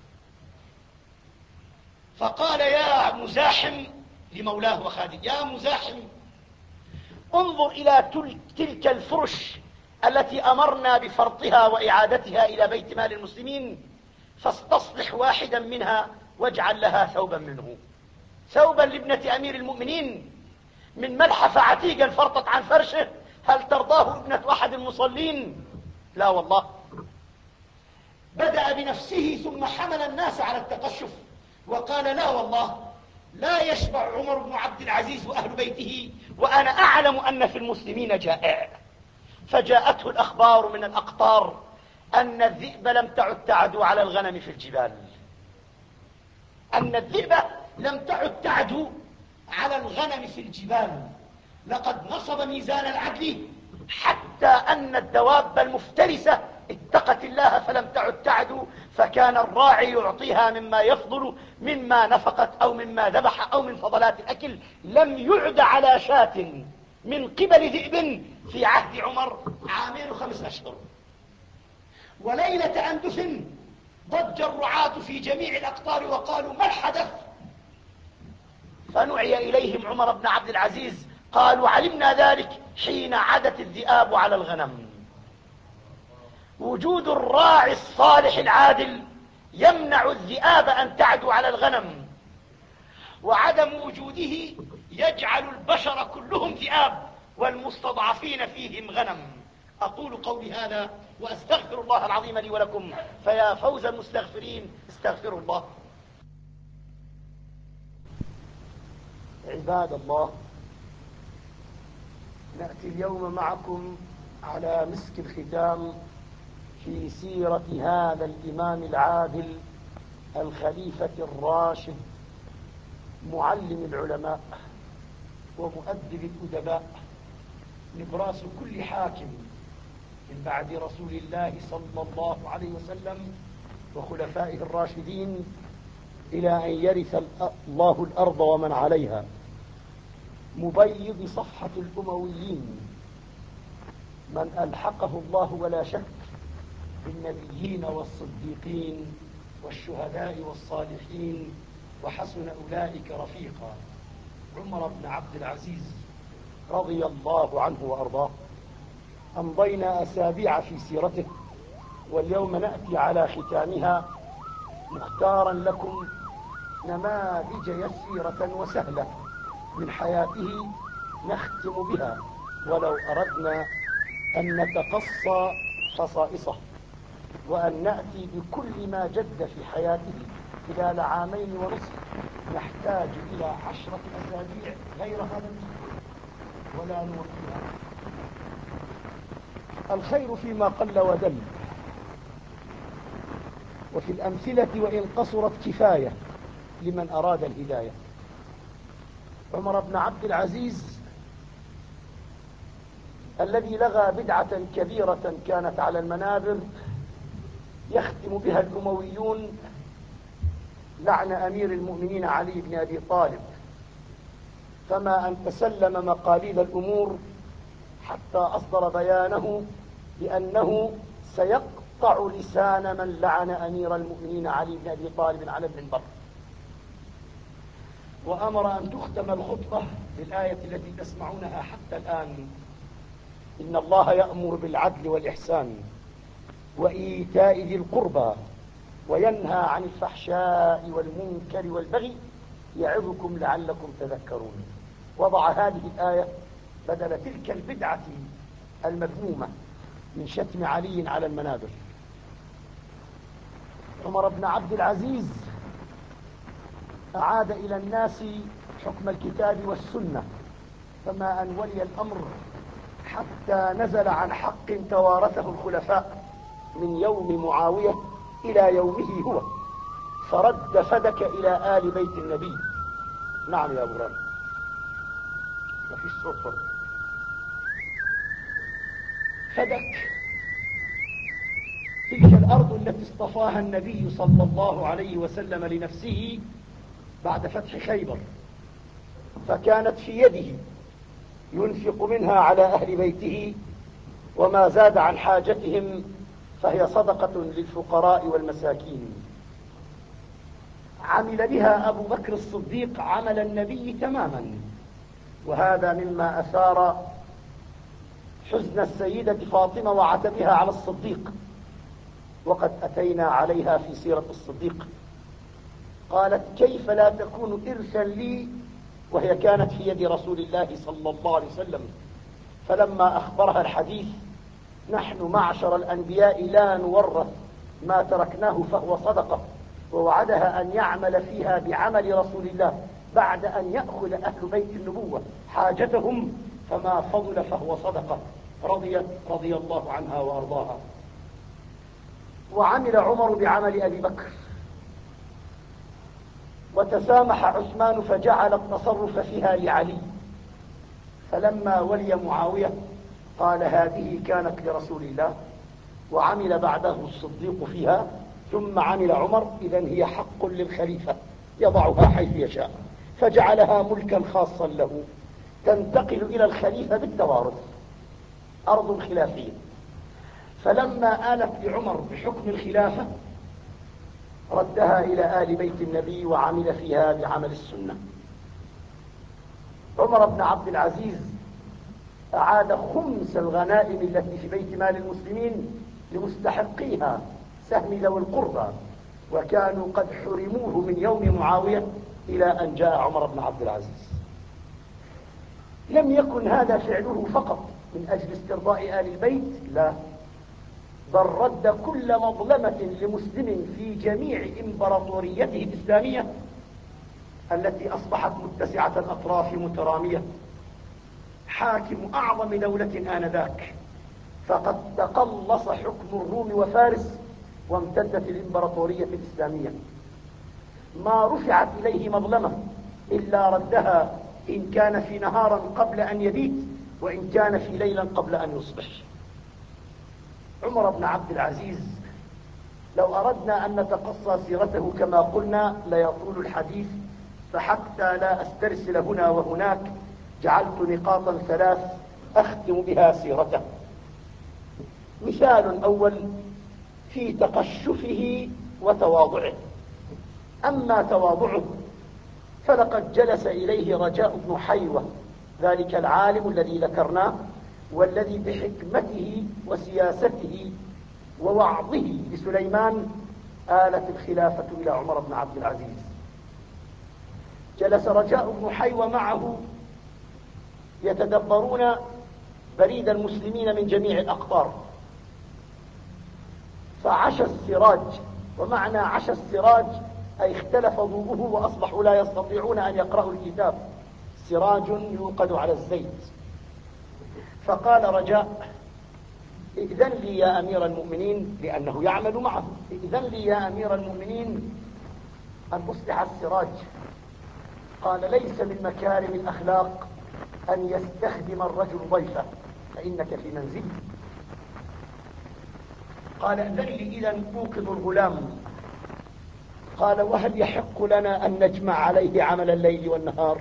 فقال يا مزاحم لمولاه وخادم، يا مزاحم انظر إلى تلك الفرش التي أمرنا بفرطها وإعادتها إلى بيت مال المسلمين، فاستصلح واحدا منها واجعل لها ثوبا منه، ثوبا لابنة أمير المؤمنين من ملحف عتيقا فرطت عن فرشه، هل ترضاه ابنة أحد المصلين؟ لا والله. بدأ بنفسه ثم حمل الناس على التقشف وقال لا والله لا يشبع عمر بن عبد العزيز وأهل بيته وأنا أعلم أن في المسلمين جائع. فجاءته الأخبار من الأقطار أن الذئب لم تعد تعدو على الغنم في الجبال، أن الذئب لم تعد تعدو على الغنم في الجبال، لقد نصب ميزان العدل حتى أن الدواب المفترسة اتقت الله فلم تعد تعدو، فكان الراعي يعطيها مما يفضل مما نفقت أو مما ذبح أو من فضلات الأكل. لم يعد على شاة من قبل ذئب في عهد عمر عامين وخمس أشهر. وليلة أندف ضج الرعاة في جميع الأقطار وقالوا ما الحدث؟ فنعي إليهم عمر بن عبد العزيز، قالوا علمنا ذلك حين عدت الذئاب على الغنم. وجود الراعي الصالح العادل يمنع الذئاب أن تعدو على الغنم، وعدم وجوده يجعل البشر كلهم ذئاب والمستضعفين فيهم غنم. أقول قولي هذا وأستغفر الله العظيم لي ولكم، فيا فوز المستغفرين استغفروا الله. عباد الله، نأتي اليوم معكم على مسك الختام في سيرة هذا الإمام العادل الخليفة الراشد، معلم العلماء ومؤدب الأدباء، نبراس كل حاكم من بعد رسول الله صلى الله عليه وسلم وخلفائه الراشدين إلى أن يرث الله الأرض ومن عليها، مبيض صفحة الأمويين، من ألحقه الله ولا شك بالنبيين والصديقين والشهداء والصالحين وحسن أولئك رفيقا، عمر بن عبد العزيز رضي الله عنه وأرضاه. أمضينا أسابيع في سيرته، واليوم نأتي على ختامها مختارا لكم نماذج يسيرة وسهلة من حياته نختم بها، ولو أردنا أن نتقصى خصائصه وأن نأتي بكل ما جد في حياته خلال عامين ونصف نحتاج إلى عشرة أسابيع غير هذا ولا نوفيها. الخير فيما قل ودل، وفي الأمثلة وإن قصرت كفاية لمن أراد الهداية. عمر بن عبد العزيز الذي لغى بدعة كبيرة كانت على المنابر يختم بها الأمويون لعن أمير المؤمنين علي بن أبي طالب، فما أن تسلم مقاليد الأمور حتى أصدر بيانه بأنه سيقطع لسان من لعن أمير المؤمنين علي بن أبي طالب على المنبر، وأمر أن تختم الخطبة بالآية التي تسمعونها حتى الآن: إن الله يأمر بالعدل والإحسان وإيتاء ذي القربى وينهى عن الفحشاء والمنكر والبغي يعظكم لعلكم تذكرون. وضع هذه الآية بدل تلك البدعة المذمومة من شتم علي على المنابر. عمر بن عبد العزيز أعاد إلى الناس حكم الكتاب والسنة، فما أن ولي الأمر حتى نزل عن حق توارثه الخلفاء من يوم معاوية إلى يومه هو، فرد فدك إلى آل بيت النبي. نعم يا أبو رام، ما فيش صوت. فدك تلك الأرض التي اصطفاها النبي صلى الله عليه وسلم لنفسه بعد فتح خيبر، فكانت في يده ينفق منها على أهل بيته، وما زاد عن حاجتهم فهي صدقة للفقراء والمساكين. عمل بها أبو بكر الصديق عمل النبي تماما، وهذا مما أثار حزن السيدة فاطمة وعتبها على الصديق، وقد أتينا عليها في سيرة الصديق. قالت: كيف لا تكون إرثا لي وهي كانت في يد رسول الله صلى الله عليه وسلم؟ فلما أخبرها الحديث: نحن معشر الأنبياء لا نورث ما تركناه فهو صدقة، ووعدها أن يعمل فيها بعمل رسول الله بعد أن يأخذ أهل بيت النبوة حاجتهم، فما فضل فهو صدقة، رضيت رضي الله عنها وأرضاها. وعمل عمر بعمل أبي بكر، وتسامح عثمان فجعل التصرف فيها لعلي، فلما ولي معاوية قال: هذه كانت لرسول الله، وعمل بعده الصديق فيها، ثم عمل عمر، إذن هي حق للخليفة يضعها حيث يشاء، فجعلها ملكا خاصا له تنتقل إلى الخليفة بالتوارث، أرض خلافية. فلما آلت لعمر بحكم الخلافة ردها إلى آل بيت النبي وعمل فيها بعمل السنة. عمر بن عبد العزيز أعاد خمس الغنائم التي في بيت مال المسلمين لمستحقيها، سهم ذوي القربى، وكانوا قد حرموه من يوم معاوية إلى أن جاء عمر بن عبد العزيز. لم يكن هذا فعله فقط من أجل استرضاء آل البيت، لا، بل رد كل مظلمة لمسلم في جميع إمبراطوريته الإسلامية التي أصبحت متسعة الأطراف مترامية، حاكم أعظم دولة آنذاك، فقد تقلص حكم الروم وفارس وامتدت الإمبراطورية الإسلامية. ما رفعت إليه مظلمة إلا ردها إن كان في نهارا قبل أن يبيت، وإن كان في ليلا قبل أن يصبح. عمر بن عبد العزيز لو أردنا أن نتقصى سيرته كما قلنا ليطول الحديث، فحتى لا أسترسل هنا وهناك جعلت نقاطا ثلاث أختم بها سيرته. مثال أول في تقشفه وتواضعه. أما تواضعه فلقد جلس إليه رجاء بن حيوة، ذلك العالم الذي ذكرناه، والذي بحكمته وسياسته ووعظه لسليمان آلت الخلافة إلى عمر بن عبد العزيز. جلس رجاء بن حيوة معه يتدبرون بريد المسلمين من جميع الأقطار، فعشى السراج، ومعنى عشى السراج أي اختلف ضوءه وأصبحوا لا يستطيعون أن يقرأوا الكتاب، سراج يوقد على الزيت. فقال رجاء: ائذن لي يا أمير المؤمنين، لأنه يعمل معه، ائذن لي يا أمير المؤمنين أن أصلح السراج. قال: ليس من مكارم الأخلاق أن يستخدم الرجل ضيفه، فإنك في منزلي. قال: ائذن لي إذن أوقظ الغلام. قال: وهل يحق لنا أن نجمع عليه عمل الليل والنهار؟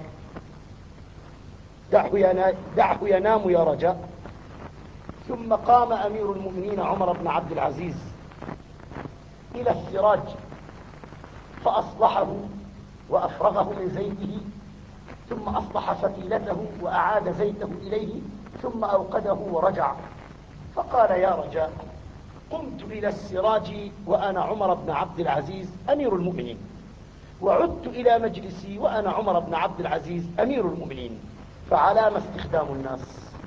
دعه ينام, دعه ينام يا رجاء. ثم قام أمير المؤمنين عمر بن عبد العزيز إلى السراج فأصلحه وأفرغه من زيته، ثم أصلح فتيلته وأعاد زيته إليه، ثم أوقده ورجع. فقال: يا رجاء، قمت إلى السراج وأنا عمر بن عبد العزيز أمير المؤمنين، وعدت إلى مجلسي وأنا عمر بن عبد العزيز أمير المؤمنين، فعلى ما استخدام الناس؟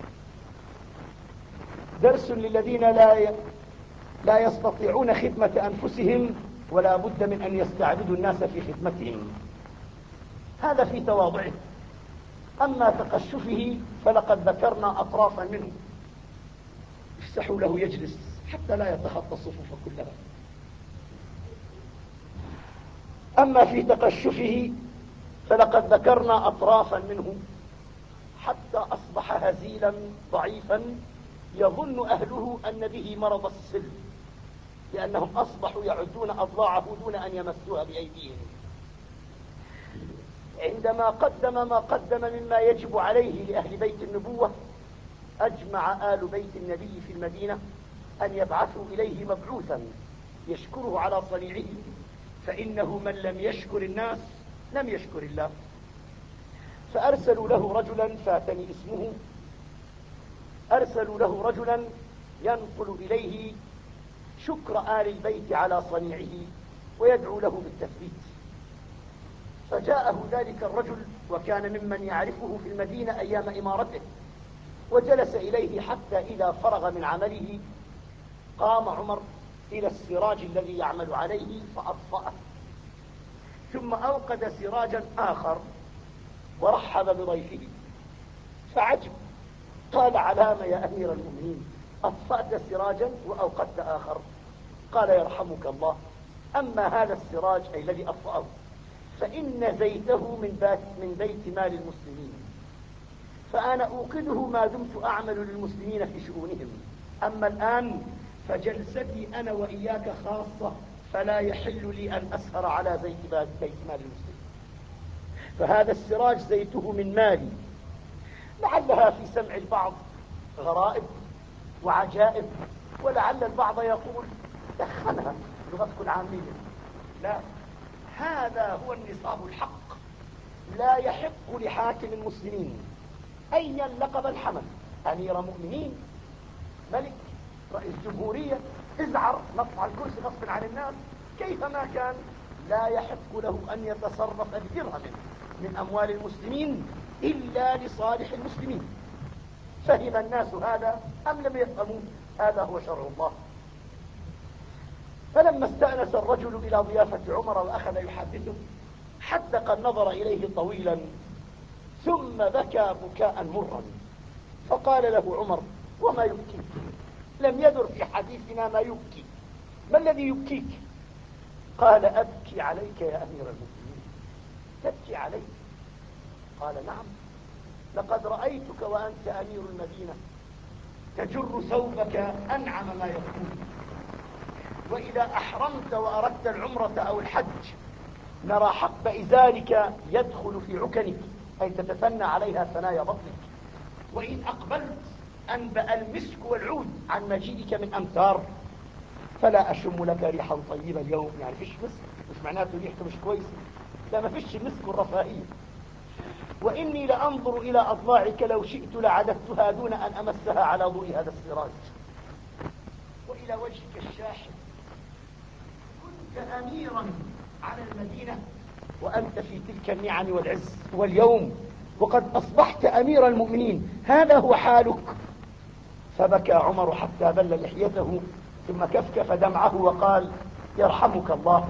درس للذين لا لا يستطيعون خدمة أنفسهم ولا بد من أن يستعبدوا الناس في خدمتهم. هذا في تواضعه. أما تقشفه فلقد ذكرنا أطرافا منه. افسحوا له يجلس حتى لا يتخطى الصفوف كلها. أما في تقشفه فلقد ذكرنا أطرافا منه حتى أصبح هزيلا ضعيفا يظن أهله أن به مرض السل، لأنهم أصبحوا يعدون أضلاعه دون أن يمسوها بأيديهم. عندما قدم ما قدم مما يجب عليه لأهل بيت النبوة، أجمع آل بيت النبي في المدينة أن يبعثوا إليه مبعوثا يشكره على صنيعه، فإنه من لم يشكر الناس لم يشكر الله. فأرسلوا له رجلا، فاتني اسمه، أرسلوا له رجلا ينقل إليه شكر آل البيت على صنيعه ويدعو له بالتثبيت. فجاءه ذلك الرجل وكان ممن يعرفه في المدينة أيام إمارته، وجلس إليه حتى إذا فرغ من عمله قام عمر إلى السراج الذي يعمل عليه فأطفأه، ثم أوقد سراجا آخر ورحب بضيفه. فعجب، قال: علام يا أمير المؤمنين أطفأت سراجا وأوقدت آخر؟ قال: يرحمك الله، أما هذا السراج أي الذي أطفأه فإن زيته من بيت, من بيت مال المسلمين، فأنا أوقده ما دمت أعمل للمسلمين في شؤونهم. أما الآن فجلستي أنا وإياك خاصة، فلا يحل لي أن أسهر على زيت بيت مال المسلمين، فهذا السراج زيته من مالي. لعلها في سمع البعض غرائب وعجائب، ولعل البعض يقول دخنها لغتك العامية. لا، هذا هو النصاب الحق. لا يحق لحاكم المسلمين أيا لقب الحمل، أمير مؤمنين، ملك، رئيس جمهورية، ازعر، نطع الكرسي غصب عن الناس، كيفما كان لا يحق له أن يتصرف بدرهم من أموال المسلمين إلا لصالح المسلمين. فهم الناس هذا أم لم يفهموا؟ هذا هو شرع الله. فلما استأنس الرجل إلى ضيافة عمر وأخذ يحدثه حدق النظر إليه طويلا ثم بكى بكاء مرا، فقال له عمر: وما يبكيك؟ لم يدر في حديثنا ما يبكي، ما الذي يبكيك؟ قال: أبكي عليك يا أمير المؤمنين. تبكي علي؟ قال: نعم، لقد رأيتك وأنت أمير المدينة تجر ثوبك أنعم ما يكون، وإذا أحرمت وأردت العمرة أو الحج نرى حق إزارك يدخل في عكنك، أي تتثنى عليها ثنايا بطنك، وإن أقبلت أنبأ المسك والعود عن مجيئك من أمتار، فلا أشم لك ريحا طيبة اليوم. يعني فيش مسك، مش معناته ريحته مش كويسة، لا، ما فيش المسك الرفاهية. وإني لأنظر إلى أضلاعك لو شئت لعددتها دون أن أمسها على ضوء هذا السراج، وإلى وجهك الشاحب. كنت أميرا على المدينة وأنت في تلك النعم والعز، واليوم وقد أصبحت أمير المؤمنين هذا هو حالك. فبكى عمر حتى بل لحيته ثم كفكف دمعه وقال: يرحمك الله،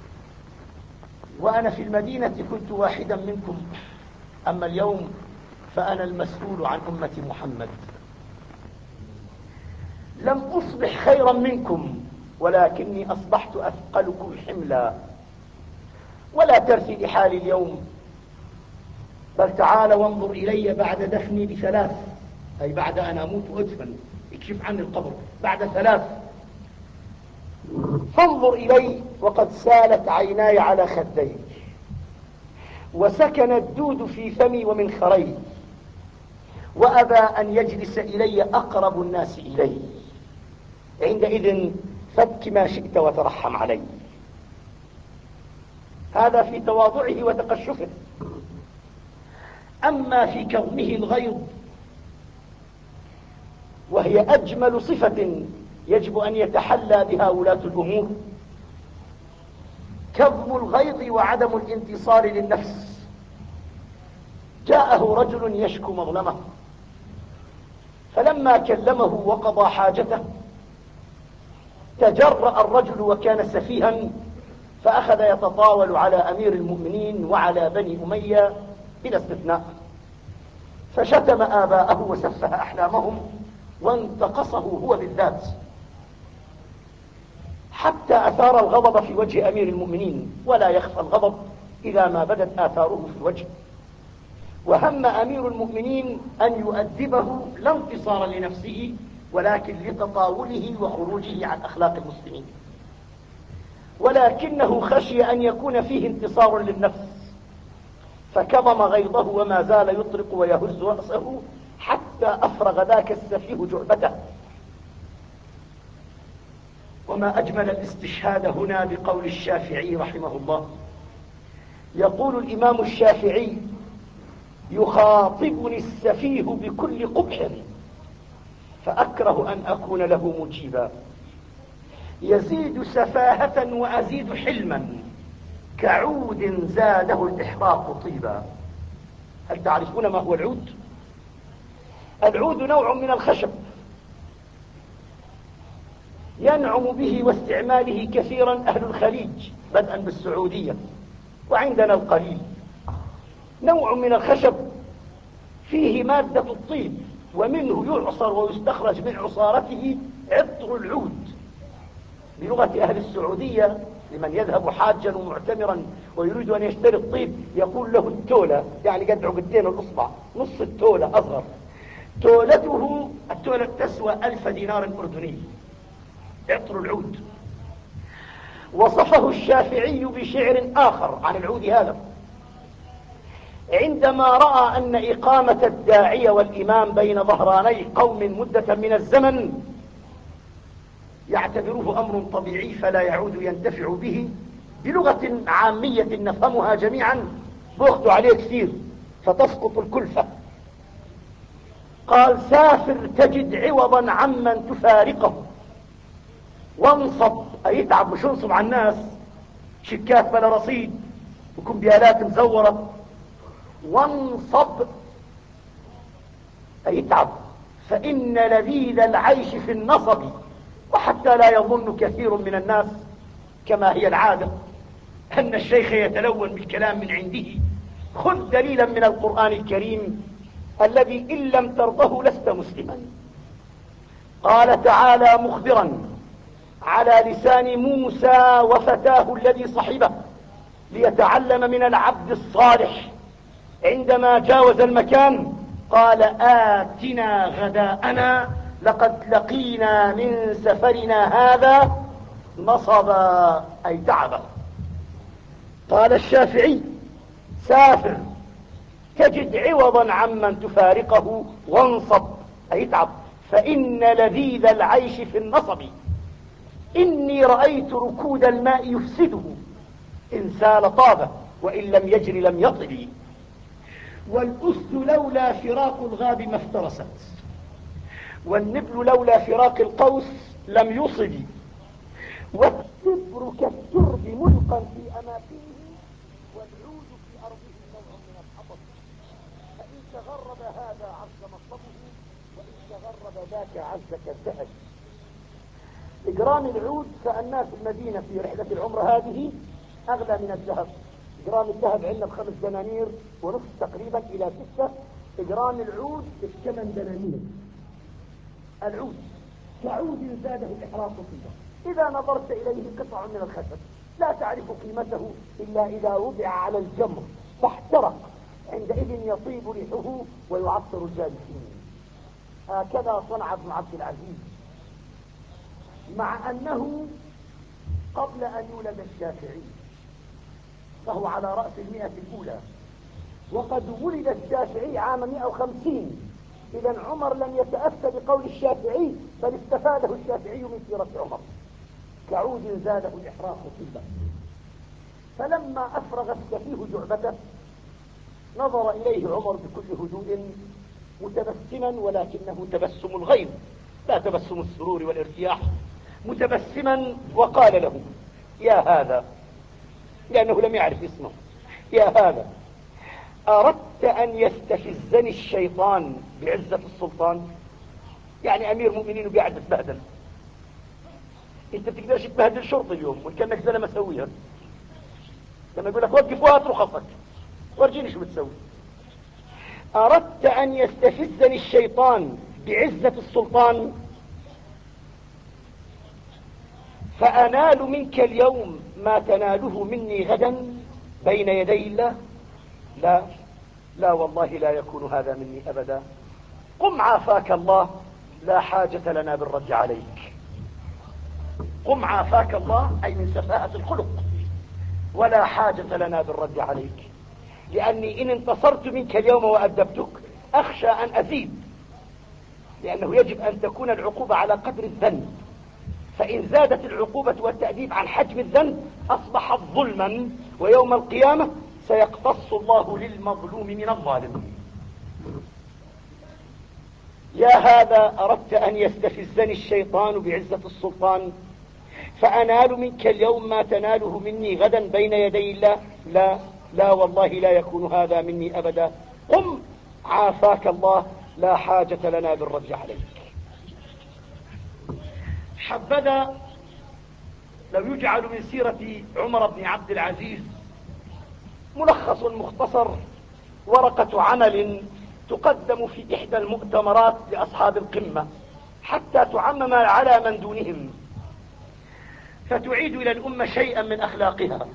وأنا في المدينة كنت واحدا منكم، أما اليوم فأنا المسؤول عن أمة محمد. لم أصبح خيرا منكم ولكني أصبحت أثقلكم حملا. ولا ترثي لحالي اليوم، بل تعال وانظر إلي بعد دفني بثلاث، أي بعد أن أموت وأدفن، اكشف عني القبر بعد ثلاث، فانظر إلي وقد سالت عيناي على خدي، وسكن الدود في فمي ومنخري، وأبى أن يجلس إلي أقرب الناس إلي. عندئذ فابك ما شئت وترحم علي. هذا في تواضعه وتقشفه. أما في كظمه الغيظ، وهي أجمل صفة يجب أن يتحلى بها ولاة الأمور، كظم الغيظ وعدم الانتصار للنفس. جاءه رجل يشكو مظلمه، فلما كلمه وقضى حاجته تجرأ الرجل وكان سفيها، فأخذ يتطاول على أمير المؤمنين وعلى بني أمية بلا استثناء، فشتم آباءه وسفه أحلامهم وانتقصه هو بالذات، حتى أثار الغضب في وجه أمير المؤمنين، ولا يخفى الغضب إذا ما بدت آثاره في الوجه. وهم أمير المؤمنين أن يؤدبه لا انتصارا لنفسه ولكن لتطاوله وخروجه عن أخلاق المسلمين، ولكنه خشي أن يكون فيه انتصار للنفس، فكظم غيظه وما زال يطرق ويهز رأسه حتى أفرغ ذاك السفيه جعبته. وما أجمل الاستشهاد هنا بقول الشافعي رحمه الله. يقول الإمام الشافعي: يخاطبني السفيه بكل قبح فأكره أن أكون له مجيبا، يزيد سفاهة وأزيد حلما، كعود زاده الإحراق طيبا. هل تعرفون ما هو العود؟ العود نوع من الخشب ينعم به واستعماله كثيرا أهل الخليج بدءا بالسعودية وعندنا القليل. نوع من الخشب فيه مادة الطيب، ومنه يعصر ويستخرج من عصارته عطر العود. بلغة أهل السعودية لمن يذهب حاجا ومعتمرا ويريد أن يشتري الطيب يقول له التولة، يعني قد عقدتين الأصبع، نص التولة أصغر. تولته التولة تسوى ألف دينار أردني، عطر العود. وصفه الشافعي بشعر آخر عن العود هذا عندما رأى أن إقامة الداعية والإمام بين ظهراني قوم مدة من الزمن يعتبره أمر طبيعي فلا يعود ينتفع به، بلغة عامية نفهمها جميعا، بأخذ عليه كثير فتسقط الكلفة. قال: سافر تجد عوضا عمن تفارقه، وانصب، أي يتعب مش ينصب على الناس، شكات بلا رصيد وكمبيالات مزورة، وانصب أي اتعب، فإن لذيذ العيش في النصب. وحتى لا يظن كثير من الناس كما هي العادة أن الشيخ يتلون بالكلام من عنده، خذ دليلا من القرآن الكريم الذي إن لم ترضه لست مسلما. قال تعالى مخبرا على لسان موسى وفتاه الذي صحبه ليتعلم من العبد الصالح عندما جاوز المكان، قال آتنا غداءنا لقد لقينا من سفرنا هذا نصبا أي تعبا. قال الشافعي سافر تجد عوضا عمن تفارقه وانصب أي اتعب، فإن لذيذ العيش في النصب. إني رأيت ركود الماء يفسده، إن سال طابه وإن لم يجر لم يطل. والأسد لولا فراق الغاب ما افترست، والنبل لولا فراق القوس لم يصب. والسبر كالسرب ملقا في أماكنه، والعود في أرضه نوع من الحطب. فإن تغرب هذا عز مطلبه، وإن تغرب ذاك عز كالذهب. إجرام العود سألناه في المدينة في رحلة العمرة هذه أغلى من الذهب. إجرام الذهب عندنا بخمس دنانير ونصف تقريبا إلى ستة، إجرام العود بثمان دنانير. العود كعود زاده الإحراق فيه، إذا نظرت إليه قطع من الخشب لا تعرف قيمته إلا إذا وضع على الجمر فاحترق، عندئذ يطيب ريحه ويعطر الجالسين. هكذا صنع ابن عبد العزيز، مع أنه قبل أن يولد الشافعي فهو على رأس المئة الأولى، وقد ولد الشافعي عام مئة وخمسين. إذا عمر لم يتأسى بقول الشافعي بل استفاده الشافعي من سيرة عمر، كعود زاده الإحراق فيه. فلما أفرغ السفيه جعبته نظر إليه عمر بكل هدوء متبسما، ولكنه تبسم الغيظ لا تبسم السرور والارتياح، متبسما وقال له يا هذا، لأنه لم يعرف اسمه، يا هذا أردت أن يستفزني الشيطان بعزة السلطان؟ يعني أمير مؤمنين وقاعد تتبهدل، انت بتقدرش تبهدل شرطي اليوم وكأنك زلمة سويها. لما يقول لك وقف وهات رخصك ورجيني شو بتسوي. أردت أن يستفزني الشيطان بعزة السلطان فأنال منك اليوم ما تناله مني غدا بين يدي الله؟ لا لا والله لا يكون هذا مني أبدا. قم عافاك الله، لا حاجة لنا بالرد عليك. قم عافاك الله أي من سفاهة الخلق، ولا حاجة لنا بالرد عليك، لأني إن انتصرت منك اليوم وأدبتك أخشى أن أزيد، لأنه يجب أن تكون العقوبة على قدر الذنب، فإن زادت العقوبة والتأديب عن حجم الذنب أصبحت ظلما، ويوم القيامة سيقتص الله للمظلوم من الظالم. يا هذا أردت أن يستفزني الشيطان بعزة السلطان فأنال منك اليوم ما تناله مني غدا بين يدي الله؟ لا لا والله لا يكون هذا مني أبدا. قم عافاك الله، لا حاجة لنا بالرد عليك. حبذا لو يجعل من سيرة عمر بن عبد العزيز ملخص مختصر، ورقة عمل تقدم في إحدى المؤتمرات لأصحاب القمة حتى تعمم على من دونهم، فتعيد إلى الأمة شيئا من أخلاقها.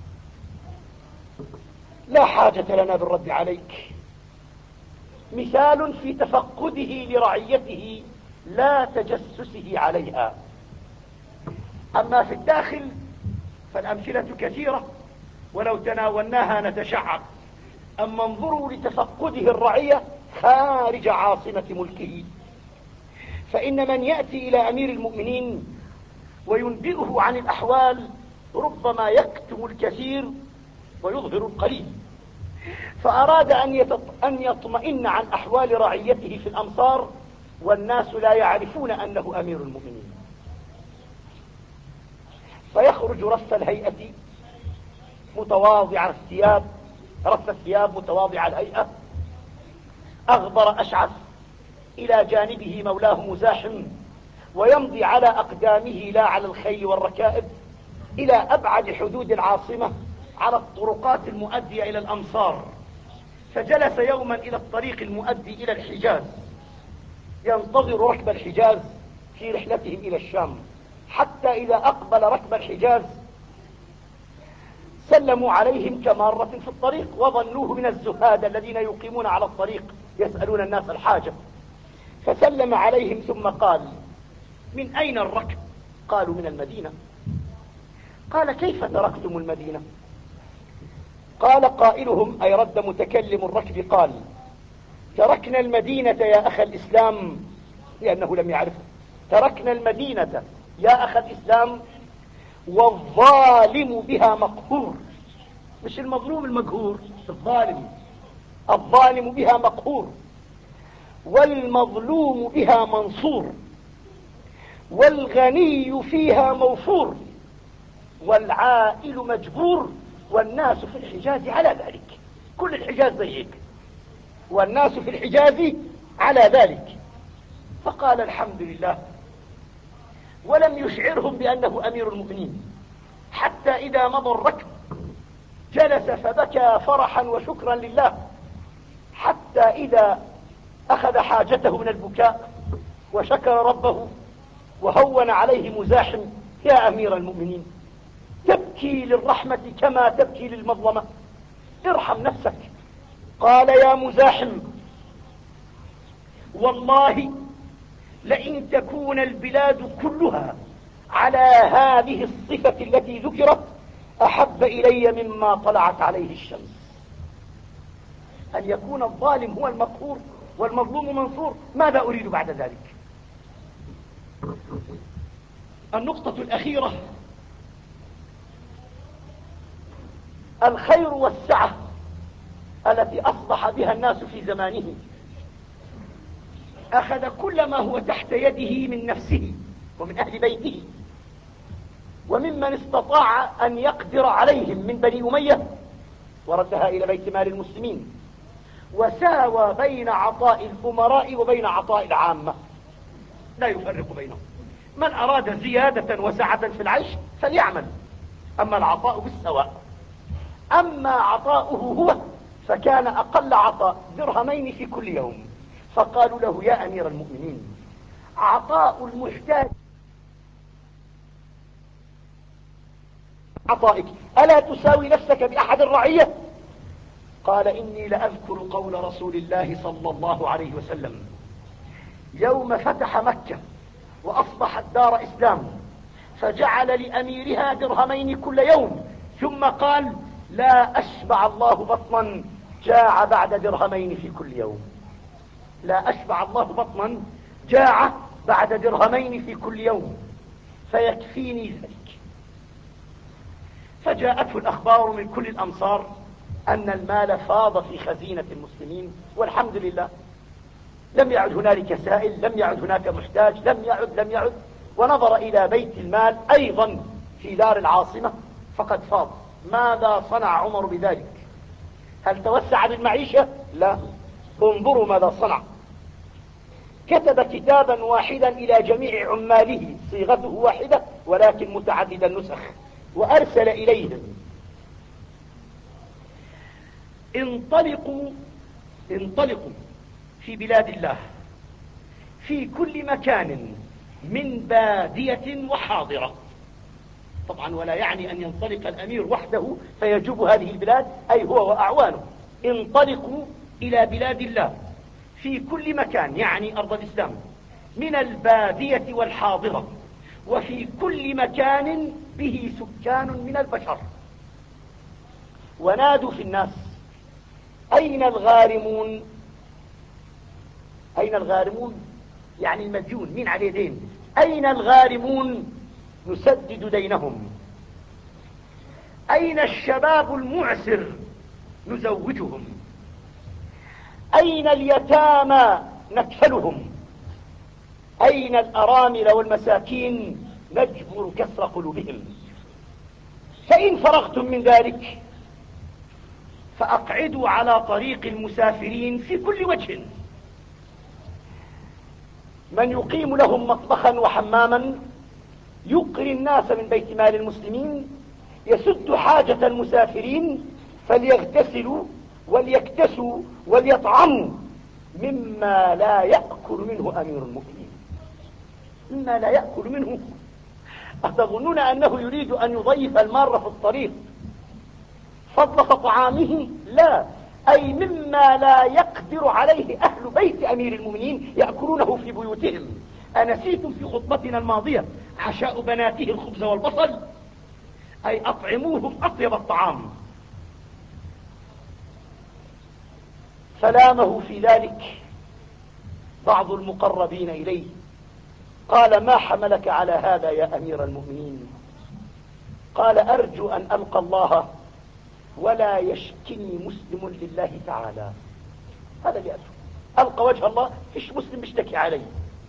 لا حاجة لنا بالرد عليك، مثال في تفقده لرعيته لا تجسسه عليها. أما في الداخل فالأمثلة كثيرة ولو تناولناها نتشعب. أما انظروا لتفقده الرعية خارج عاصمة ملكه، فإن من يأتي إلى أمير المؤمنين وينبئه عن الأحوال ربما يكتم الكثير ويظهر القليل، فأراد أن يطمئن عن أحوال رعيته في الأمصار والناس لا يعرفون أنه أمير المؤمنين، فيخرج رف الهيئة متواضع الثياب رث الثياب متواضع الهيئة، أغبر أشعث، إلى جانبه مولاه مزاحم، ويمضي على أقدامه لا على الخيل والركائب إلى أبعد حدود العاصمة على الطرقات المؤدية إلى الأمصار. فجلس يوما إلى الطريق المؤدي إلى الحجاز ينتظر ركب الحجاز في رحلتهم إلى الشام، حتى إذا أقبل ركب الحجاز سلموا عليهم كمارة في الطريق، وظنوه من الزهاد الذين يقيمون على الطريق يسألون الناس الحاجة. فسلم عليهم ثم قال: من أين الركب؟ قالوا: من المدينة. قال: كيف تركتم المدينة؟ قال قائلهم، أي رد متكلم الركب، قال: تركنا المدينة يا أخ الإسلام، لأنه لم يعرفه، تركنا المدينة يا أخ الإسلام والظالم بها مقهور. مش المظلوم المقهور، الظالم. الظالم بها مقهور، والمظلوم بها منصور، والغني فيها موفور، والعائل مجبور، والناس في الحجاز على ذلك. كل الحجاز زي هيك، والناس في الحجاز على ذلك. فقال: الحمد لله، ولم يشعرهم بأنه أمير المؤمنين، حتى إذا مضى الركب جلس فبكى فرحا وشكرا لله، حتى إذا أخذ حاجته من البكاء وشكر ربه وهون عليه مزاحم: يا أمير المؤمنين، تبكي للرحمة كما تبكي للمظلمة، ارحم نفسك. قال: يا مزاحم، والله لئن تكون البلاد كلها على هذه الصفة التي ذكرت أحب إلي مما طلعت عليه الشمس. أن يكون الظالم هو المقهور والمظلوم منصور، ماذا أريد بعد ذلك؟ النقطة الأخيرة: الخير والسعة التي أصبح بها الناس في زمانه. أخذ كل ما هو تحت يده من نفسه ومن أهل بيته وممن استطاع أن يقدر عليهم من بني أمية، وردها إلى بيت مال المسلمين، وساوى بين عطاء الأمراء وبين عطاء العامة، لا يفرق بينهم. من أراد زيادة وسعة في العيش فليعمل، أما العطاء بالسواء. أما عطاؤه هو فكان أقل عطاء درهمين في كل يوم. فقالوا له: يا أمير المؤمنين، عطاء المحتاج عطائك، ألا تساوي نفسك بأحد الرعية؟ قال: إني لأذكر قول رسول الله صلى الله عليه وسلم يوم فتح مكة وأصبحت دار إسلام، فجعل لأميرها درهمين كل يوم، ثم قال: لا أشبع الله بطنا جاع بعد درهمين في كل يوم. لا أشبع الله بطنا جاع بعد درهمين في كل يوم، فيكفيني ذلك. فجاءته الأخبار من كل الأمصار أن المال فاض في خزينة المسلمين، والحمد لله. لم يعد هنالك سائل، لم يعد هناك محتاج، لم يعد لم يعد ونظر إلى بيت المال أيضا في دار العاصمة فقد فاض. ماذا صنع عمر بذلك؟ هل توسع بالمعيشة؟ لا. انظروا ماذا صنع. كتب كتابا واحدا إلى جميع عماله، صيغته واحدة ولكن متعدد النسخ، وأرسل إليهم: انطلقوا انطلقوا في بلاد الله في كل مكان من بادية وحاضرة. طبعا ولا يعني أن ينطلق الأمير وحده فيجوب هذه البلاد، أي هو وأعوانه. انطلقوا إلى بلاد الله في كل مكان، يعني أرض الإسلام، من البادية والحاضرة، وفي كل مكان به سكان من البشر، ونادوا في الناس: أين الغارمون؟ أين الغارمون يعني المديون، مين عليه دين. أين الغارمون نسدد دينهم؟ أين الشباب المعسر نزوجهم؟ أين اليتامى نكفلهم؟ أين الأرامل والمساكين نجبر كسر قلوبهم؟ فإن فرغتم من ذلك فأقعدوا على طريق المسافرين في كل وجه من يقيم لهم مطبخا وحماما، يقري الناس من بيت مال المسلمين، يسد حاجة المسافرين، فليغتسلوا وليكتسوا وليطعموا مما لا يأكل منه أمير المؤمنين. مما لا يأكل منه، أتظنون أنه يريد أن يضيف المار في الطريق فضل طعامه؟ لا، أي مما لا يقدر عليه أهل بيت أمير المؤمنين يأكلونه في بيوتهم. أنسيتم في خطبتنا الماضية عشاء بناته الخبز والبصل؟ أي أطعموهم أطيب الطعام. فلامه في ذلك بعض المقربين إليه، قال: ما حملك على هذا يا أمير المؤمنين؟ قال: أرجو أن ألقى الله ولا يشكني مسلم لله تعالى. هذا اللي أرجو، ألقى وجه الله، فيش مسلم يشتكي علي.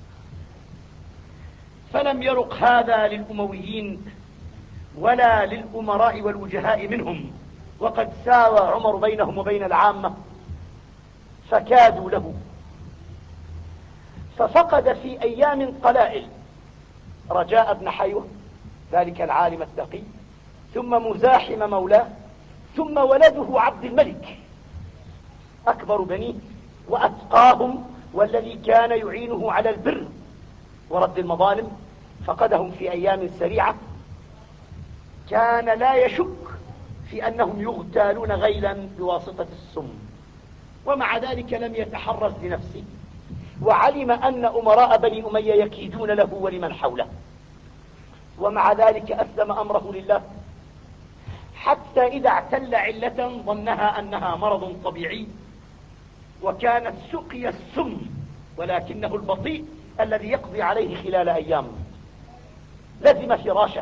فلم يرق هذا للأمويين ولا للأمراء والوجهاء منهم، وقد ساوى عمر بينهم وبين العامة فكادوا له. ففقد في أيام قلائل رجاء بن حيوة ذلك العالم التقي، ثم مزاحم مولاه، ثم ولده عبد الملك أكبر بنيه وأتقاهم، والذي كان يعينه على البر ورد المظالم. فقدهم في أيام سريعة، كان لا يشك في أنهم يغتالون غيلا بواسطة السم، ومع ذلك لم يتحرز لنفسه، وعلم أن أمراء بني أمية يكيدون له ولمن حوله، ومع ذلك أسلم أمره لله، حتى إذا اعتل علة ظنها أنها مرض طبيعي وكانت سقي السم، ولكنه البطيء الذي يقضي عليه خلال أيام. لزم فراشه،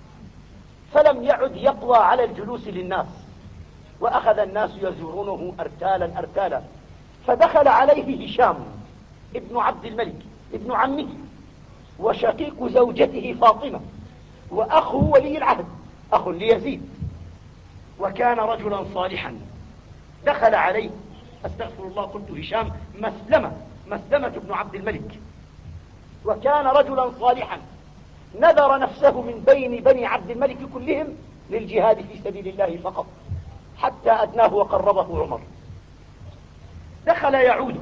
فلم يعد يقوى على الجلوس للناس، وأخذ الناس يزورونه أرتالا أرتالا. فدخل عليه هشام ابن عبد الملك ابن عمه وشقيق زوجته فاطمة وأخو ولي العهد أخ ليزيد، وكان رجلا صالحا. دخل عليه، استغفر الله قلت هشام، مسلمة مسلمة بن عبد الملك، وكان رجلا صالحا نذر نفسه من بين بني عبد الملك كلهم للجهاد في سبيل الله فقط، حتى أدناه وقربه عمر. دخل يعود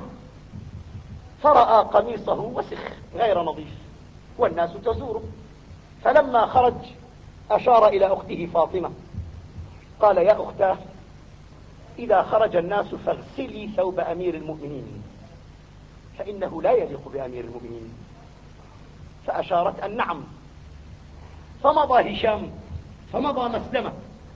فرأى قميصه وسخ غير نظيف والناس تزوره، فلما خرج أشار إلى أخته فاطمة قال: يا أختاه، إذا خرج الناس فاغسلي ثوب أمير المؤمنين، فإنه لا يليق بأمير المؤمنين. فأشارت أن نعم. فمضى هشام فمضى مسلمة،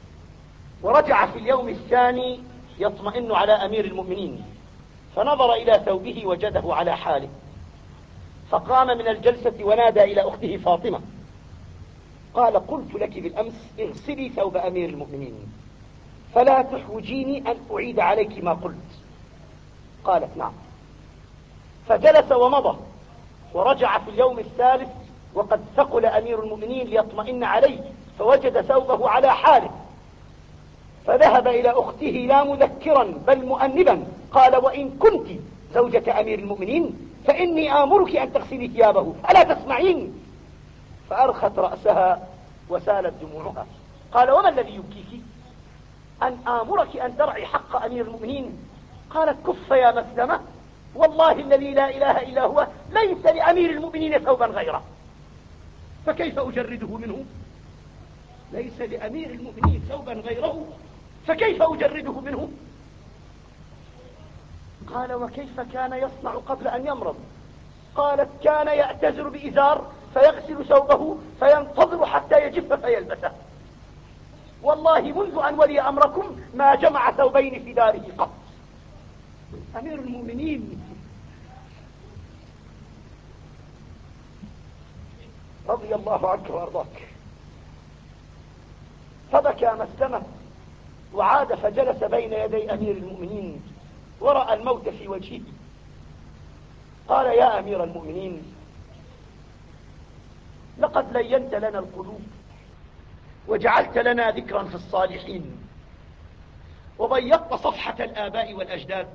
ورجع في اليوم الثاني يطمئن على أمير المؤمنين، فنظر إلى ثوبه وجده على حاله، فقام من الجلسة ونادى إلى أخته فاطمة قال: قلت لك بالأمس اغسلي ثوب أمير المؤمنين، فلا تحوجيني أن أعيد عليك ما قلت. قالت: نعم. فجلس ومضى، ورجع في اليوم الثالث وقد ثقل أمير المؤمنين ليطمئن عليه، فوجد ثوبه على حاله، فذهب إلى أخته لا مذكرا بل مؤنبا، قال: وإن كنت زوجة أمير المؤمنين فإني آمرك أن تغسلي ثيابه، ألا تسمعين؟ فأرخت رأسها وسالت دموعها. قال: وما الذي يبكيك؟ أن آمرك أن ترعي حق أمير المؤمنين؟ قالت: كف يا مسلمة، والله الذي لا إله إلا هو ليس لأمير المؤمنين ثوبا غيره، فكيف أجرده منه؟ ليس لأمير المؤمنين ثوبا غيره، فكيف أجرده منه؟ قال: وكيف كان يصنع قبل أن يمرض؟ قالت: كان يأتزر بإزار فيغسل ثوبه فينتظر حتى يجف فيلبسه، والله منذ أن ولي أمركم ما جمع ثوبين في داره قط. أمير المؤمنين رضي الله عنك وارضاك. فبكى مسلمة وعاد فجلس بين يدي أمير المؤمنين ورأى الموت في وجهه. قال: يا أمير المؤمنين، لقد لينت لنا القلوب وجعلت لنا ذكرا في الصالحين، وبيضت صفحة الآباء والأجداد،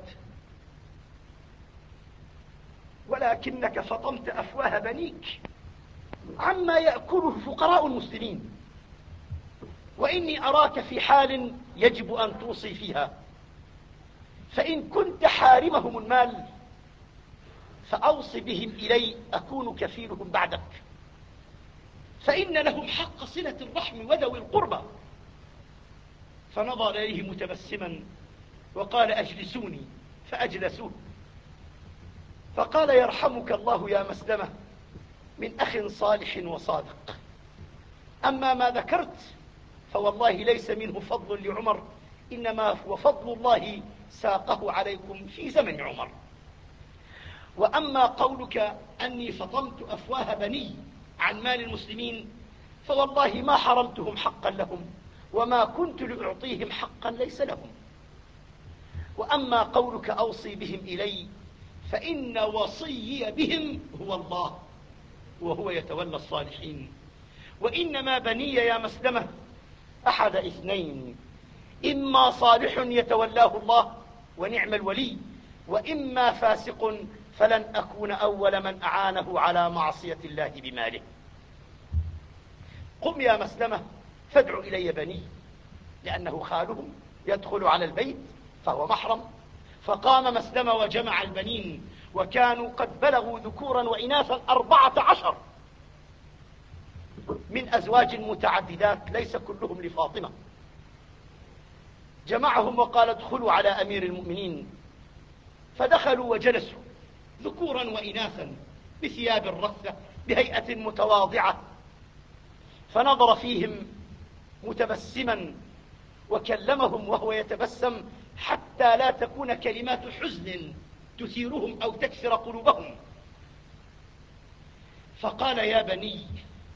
ولكنك فطمت أفواه بنيك عما يأكله فقراء المسلمين، وإني أراك في حال يجب أن توصي فيها. فإن كنت حارمهم المال فأوصي بهم إلي أكون كفيلهم بعدك، فإن لهم حق صلة الرحم وذوي القربى. فنظر إليه متبسما وقال أجلسوني، فأجلسوه. فقال يرحمك الله يا مسلمة، من أخ صالح وصادق. أما ما ذكرت فوالله ليس منه فضل لعمر، إنما هو فضل الله ساقه عليكم في زمن عمر. وأما قولك أني فطمت أفواه بني عن مال المسلمين فوالله ما حرمتهم حقا لهم، وما كنت لأعطيهم حقا ليس لهم. وأما قولك أوصي بهم إلي فإن وصي بهم هو الله، وهو يتولى الصالحين. وإنما بني يا مسلمة أحد اثنين، إما صالح يتولاه الله ونعم الولي، وإما فاسق فلن أكون أول من أعانه على معصية الله بماله. قم يا مسلمة فادع إلي بني، لأنه خالهم يدخل على البيت فهو محرم. فقام مسلمة وجمع البنين، وكانوا قد بلغوا ذكورا وإناثا أربعة عشر من أزواج متعددات، ليس كلهم لفاطمة. جمعهم وقال ادخلوا على أمير المؤمنين. فدخلوا وجلسوا ذكورا وإناثا بثياب رثة بهيئة متواضعة. فنظر فيهم متبسما وكلمهم وهو يتبسم، حتى لا تكون كلمات حزن تثيرهم أو تكسر قلوبهم. فقال يا بني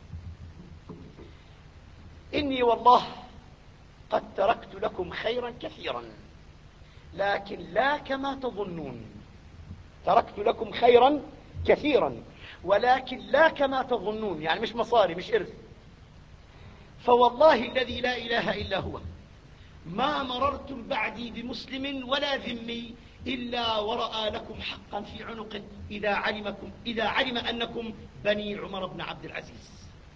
إني والله قد تركت لكم خيرا كثيرا، لكن لا كما تظنون. تركت لكم خيرا كثيرا ولكن لا كما تظنون، يعني مش مصاري مش إرث. فوالله الذي لا إله إلا هو ما مررتم بعدي بمسلم ولا ذمي إلا ورأى لكم حقا في عنقه إذا علمكم إذا علم أنكم بني عمر بن عبد العزيز.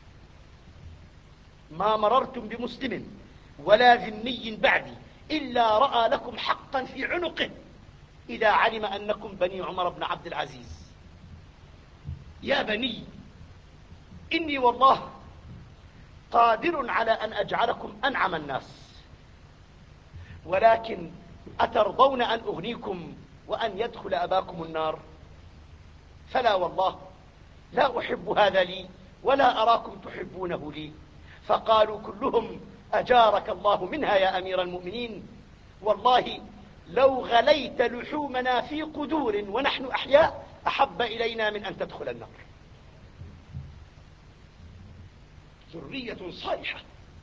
ما مررتم بمسلم ولا ذمي بعدي إلا رأى لكم حقا في عنقه إذا علم أنكم بني عمر بن عبد العزيز. يا بني إني والله قادر على أن أجعلكم أنعم الناس، ولكن أترضون أن أغنيكم وأن يدخل أباكم النار؟ فلا والله لا أحب هذا لي ولا أراكم تحبونه لي. فقالوا كلهم أجارك الله منها يا أمير المؤمنين، والله لو غليت لحومنا في قدور ونحن أحياء أحب إلينا من أن تدخل النار. ذرية صالحة.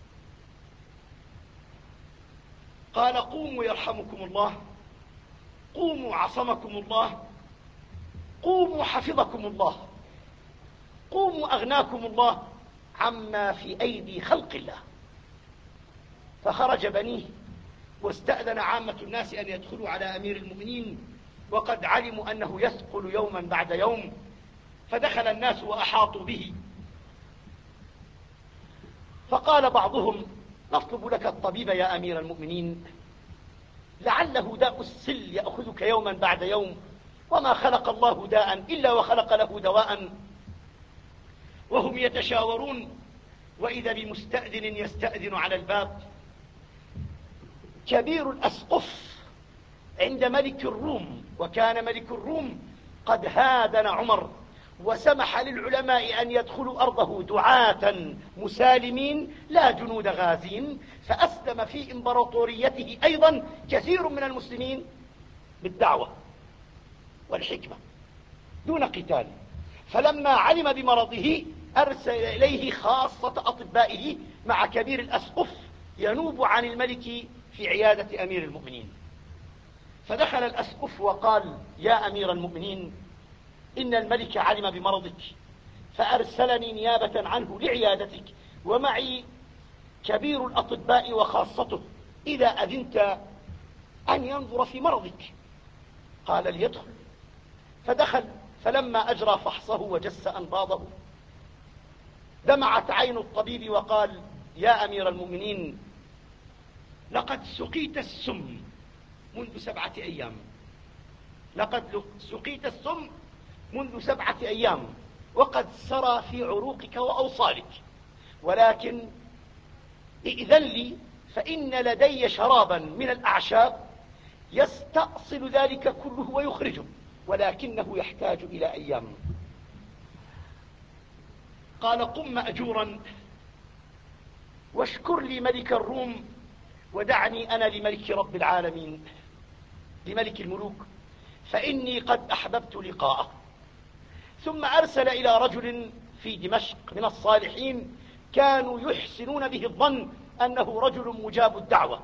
قال قوموا يرحمكم الله، قوموا عصمكم الله، قوموا حفظكم الله، قوموا أغناكم الله عما في أيدي خلق الله. فخرج بنيه واستأذن عامة الناس أن يدخلوا على أمير المؤمنين، وقد علموا أنه يثقل يوما بعد يوم. فدخل الناس وأحاطوا به. فقال بعضهم نطلب لك الطبيب يا أمير المؤمنين، لعله داء السل يأخذك يوما بعد يوم، وما خلق الله داء إلا وخلق له دواء. وهم يتشاورون وإذا بمستأذن يستأذن على الباب، كبير الأسقف عند ملك الروم، وكان ملك الروم قد هادن عمر وسمح للعلماء أن يدخلوا أرضه دعاة مسالمين لا جنود غازين. فأسلم في إمبراطوريته أيضا كثير من المسلمين بالدعوة والحكمة دون قتال. فلما علم بمرضه أرسل إليه خاصة أطبائه مع كبير الأسقف ينوب عن الملك في عيادة أمير المؤمنين. فدخل الأسقف وقال يا أمير المؤمنين إن الملك علم بمرضك فأرسلني نيابة عنه لعيادتك، ومعي كبير الأطباء وخاصته، إذا أذنت أن ينظر في مرضك. قال ليدخل، فدخل، فلما أجرى فحصه وجس أنباضه دمعت عين الطبيب وقال: يا أمير المؤمنين، لقد سقيت السم منذ سبعة أيام، لقد سقيت السم منذ سبعة أيام وقد سرى في عروقك وأوصالك، ولكن ائذن لي فإن لدي شرابا من الأعشاب يستأصل ذلك كله ويخرجه، ولكنه يحتاج إلى أيام. قال: قم مأجورا واشكر لي ملك الروم ودعني أنا لملك رب العالمين، لملك الملوك، فإني قد أحببت لقاءه. ثم أرسل إلى رجل في دمشق من الصالحين كانوا يحسنون به الظن أنه رجل مجاب الدعوة،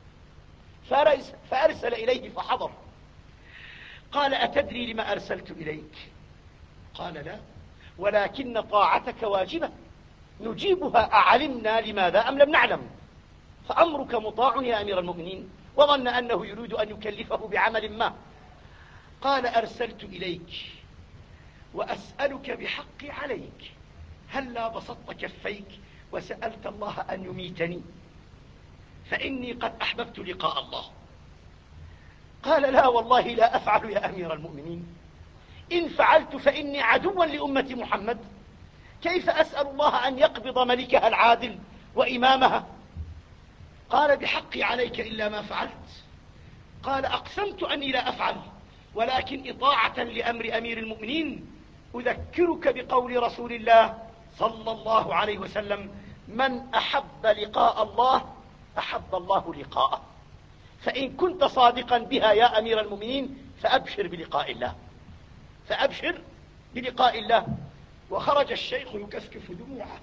فأرسل إليه فحضر. قال: أتدري لما أرسلت إليك؟ قال: لا، ولكن طاعتك واجبة، نجيبها أعلمنا لماذا أم لم نعلم، فأمرك مطاع يا أمير المؤمنين. وظن أنه يريد أن يكلفه بعمل ما. قال: أرسلت إليك وأسألك بحقي عليك، هلا بسطت كفيك وسألت الله أن يميتني، فإني قد أحببت لقاء الله. قال: لا والله لا أفعل يا أمير المؤمنين، إن فعلت فإني عدوا لأمة محمد، كيف أسأل الله أن يقبض ملكها العادل وإمامها؟ قال: بحقي عليك إلا ما فعلت. قال: أقسمت أني لا أفعل، ولكن إطاعة لأمر أمير المؤمنين أذكرك بقول رسول الله صلى الله عليه وسلم: من أحب لقاء الله أحب الله لقاءه، فإن كنت صادقا بها يا أمير المؤمنين فأبشر بلقاء الله، فأبشر بلقاء الله. وخرج الشيخ يكفكف دموعه،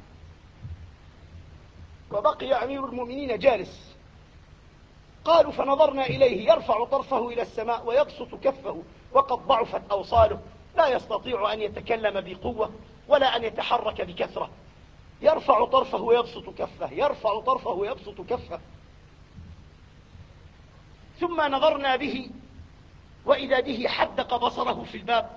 وبقي أمير المؤمنين جالس. قالوا: فنظرنا إليه يرفع طرفه إلى السماء ويبسط كفه وقد ضعفت أوصاله، لا يستطيع أن يتكلم بقوة ولا أن يتحرك بكثرة، يرفع طرفه ويبسط كفه، يرفع طرفه ويبسط كفه. ثم نظرنا به وإذا به حدق بصره في الباب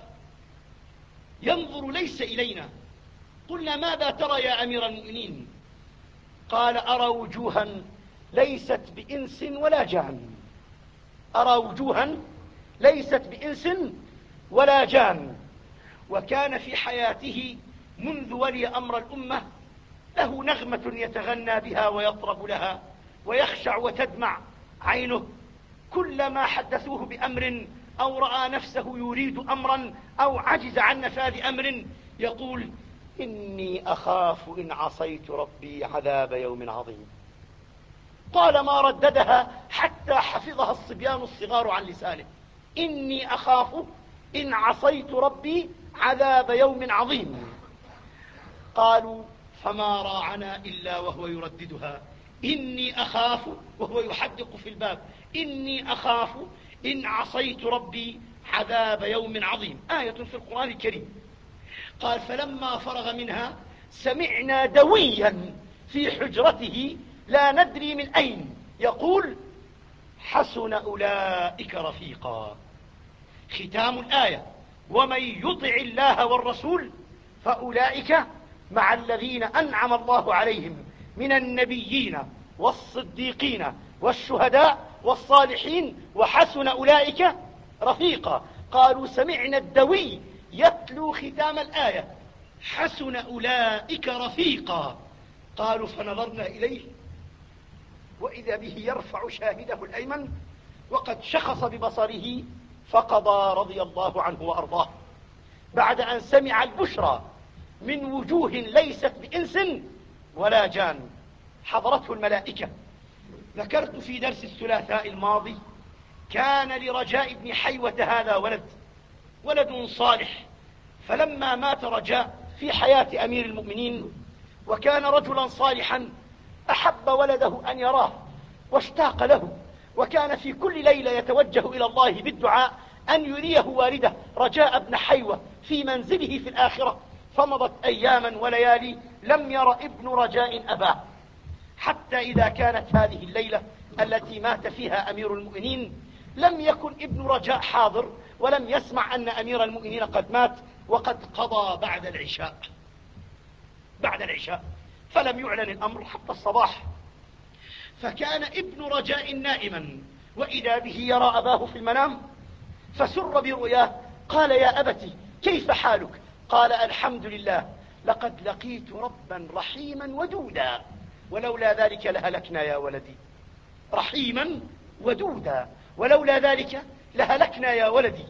ينظر ليس إلينا. قلنا: ماذا ترى يا أمير المؤمنين؟ قال: أرى وجوها ليست بإنس ولا جان، أرى وجوها ليست بإنس ولا جان. وكان في حياته منذ ولي أمر الأمة له نغمة يتغنى بها ويطرب لها ويخشع وتدمع عينه كلما حدثوه بأمر أو رأى نفسه يريد أمرا أو عجز عن نفاذ أمر يقول: إني أخاف إن عصيت ربي عذاب يوم عظيم. طالما رددها حتى حفظها الصبيان الصغار عن لسانه: إني أخاف إن عصيت ربي عذاب يوم عظيم. قالوا: فما راعنا إلا وهو يرددها: إني أخاف، وهو يحدق في الباب: إني أخاف إن عصيت ربي عذاب يوم عظيم، آية في القرآن الكريم. قال: فلما فرغ منها سمعنا دويا في حجرته لا ندري من أين يقول: حسن أولئك رفيقا. ختام الآية: ومن يطع الله والرسول فأولئك مع الذين أنعم الله عليهم من النبيين والصديقين والشهداء والصالحين وحسن أولئك رفيقا. قالوا: سمعنا الدوي يتلو ختام الآية: حسن أولئك رفيقا. قالوا: فنظرنا إليه وإذا به يرفع شاهده الأيمن وقد شخص ببصره فقضى رضي الله عنه وأرضاه، بعد أن سمع البشرى من وجوه ليست بإنس ولا جان. حضرته الملائكة. ذكرت في درس الثلاثاء الماضي كان لرجاء بن حيوة هذا ولد ولد صالح، فلما مات رجاء في حياة أمير المؤمنين وكان رجلا صالحا أحب ولده أن يراه واشتاق له، وكان في كل ليلة يتوجه إلى الله بالدعاء أن يريه والده رجاء بن حيوة في منزله في الآخرة. فمضت أياما وليالي لم ير ابن رجاء أباه، حتى إذا كانت هذه الليلة التي مات فيها أمير المؤمنين لم يكن ابن رجاء حاضر ولم يسمع أن أمير المؤمنين قد مات وقد قضى بعد العشاء بعد العشاء فلم يعلن الأمر حتى الصباح. فكان ابن رجاء نائما وإذا به يرى أباه في المنام فسر برؤياه. قال يا أبت كيف حالك؟ قال الحمد لله، لقد لقيت ربا رحيما ودودا ولولا ذلك لهلكنا يا ولدي. رحيما ودودا ولولا ذلك لهلكنا يا ولدي.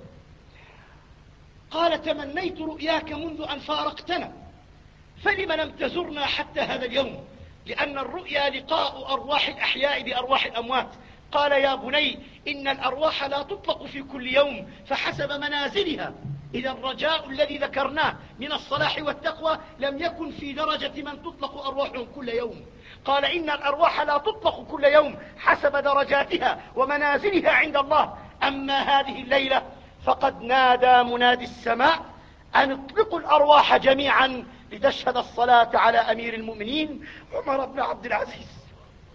قال تمنيت رؤياك منذ أن فارقتنا، فلم لم تزرنا حتى هذا اليوم؟ لأن الرؤيا لقاء أرواح الأحياء بأرواح الأموات. قال يا بني إن الأرواح لا تطلق في كل يوم فحسب منازلها، إذا الرجاء الذي ذكرناه من الصلاح والتقوى لم يكن في درجة من تطلق أرواحهم كل يوم. قال إن الأرواح لا تطلق كل يوم حسب درجاتها ومنازلها عند الله. أما هذه الليلة فقد نادى منادي السماء أن اطلقوا الأرواح جميعا لتشهد الصلاة على أمير المؤمنين عمر بن عبد العزيز.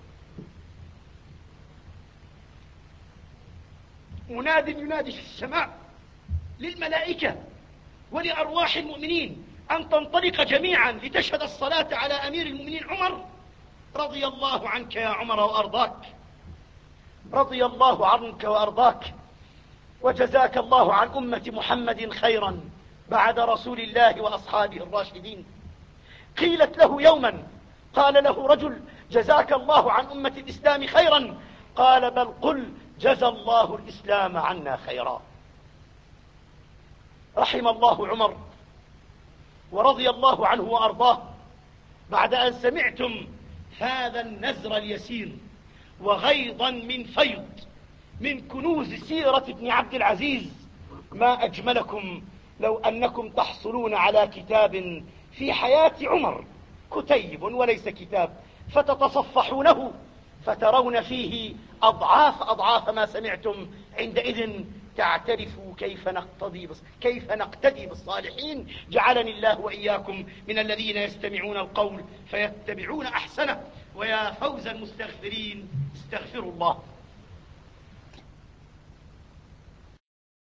مناد ينادي في السماء للملائكة ولأرواح المؤمنين أن تنطلق جميعا لتشهد الصلاة على أمير المؤمنين عمر. رضي الله عنك يا عمر وأرضاك، رضي الله عنك وأرضاك، وجزاك الله عن أمة محمد خيرا بعد رسول الله وأصحابه الراشدين. قيلت له يوما، قال له رجل جزاك الله عن أمة الإسلام خيرا، قال بل قل جزى الله الإسلام عنا خيرا. رحم الله عمر ورضي الله عنه وأرضاه بعد أن سمعتم هذا النزر اليسير وغيضا من فيض من كنوز سيرة ابن عبد العزيز. ما أجملكم لو أنكم تحصلون على كتاب في حياة عمر، كتيب وليس كتاب، فتتصفحونه فترون فيه أضعاف أضعاف ما سمعتم. عندئذ تعترفوا كيف نقتدي كيف نقتدي بالصالحين. جعلني الله وإياكم من الذين يستمعون القول فيتبعون أحسنه. ويا فوز المستغفرين، استغفروا الله.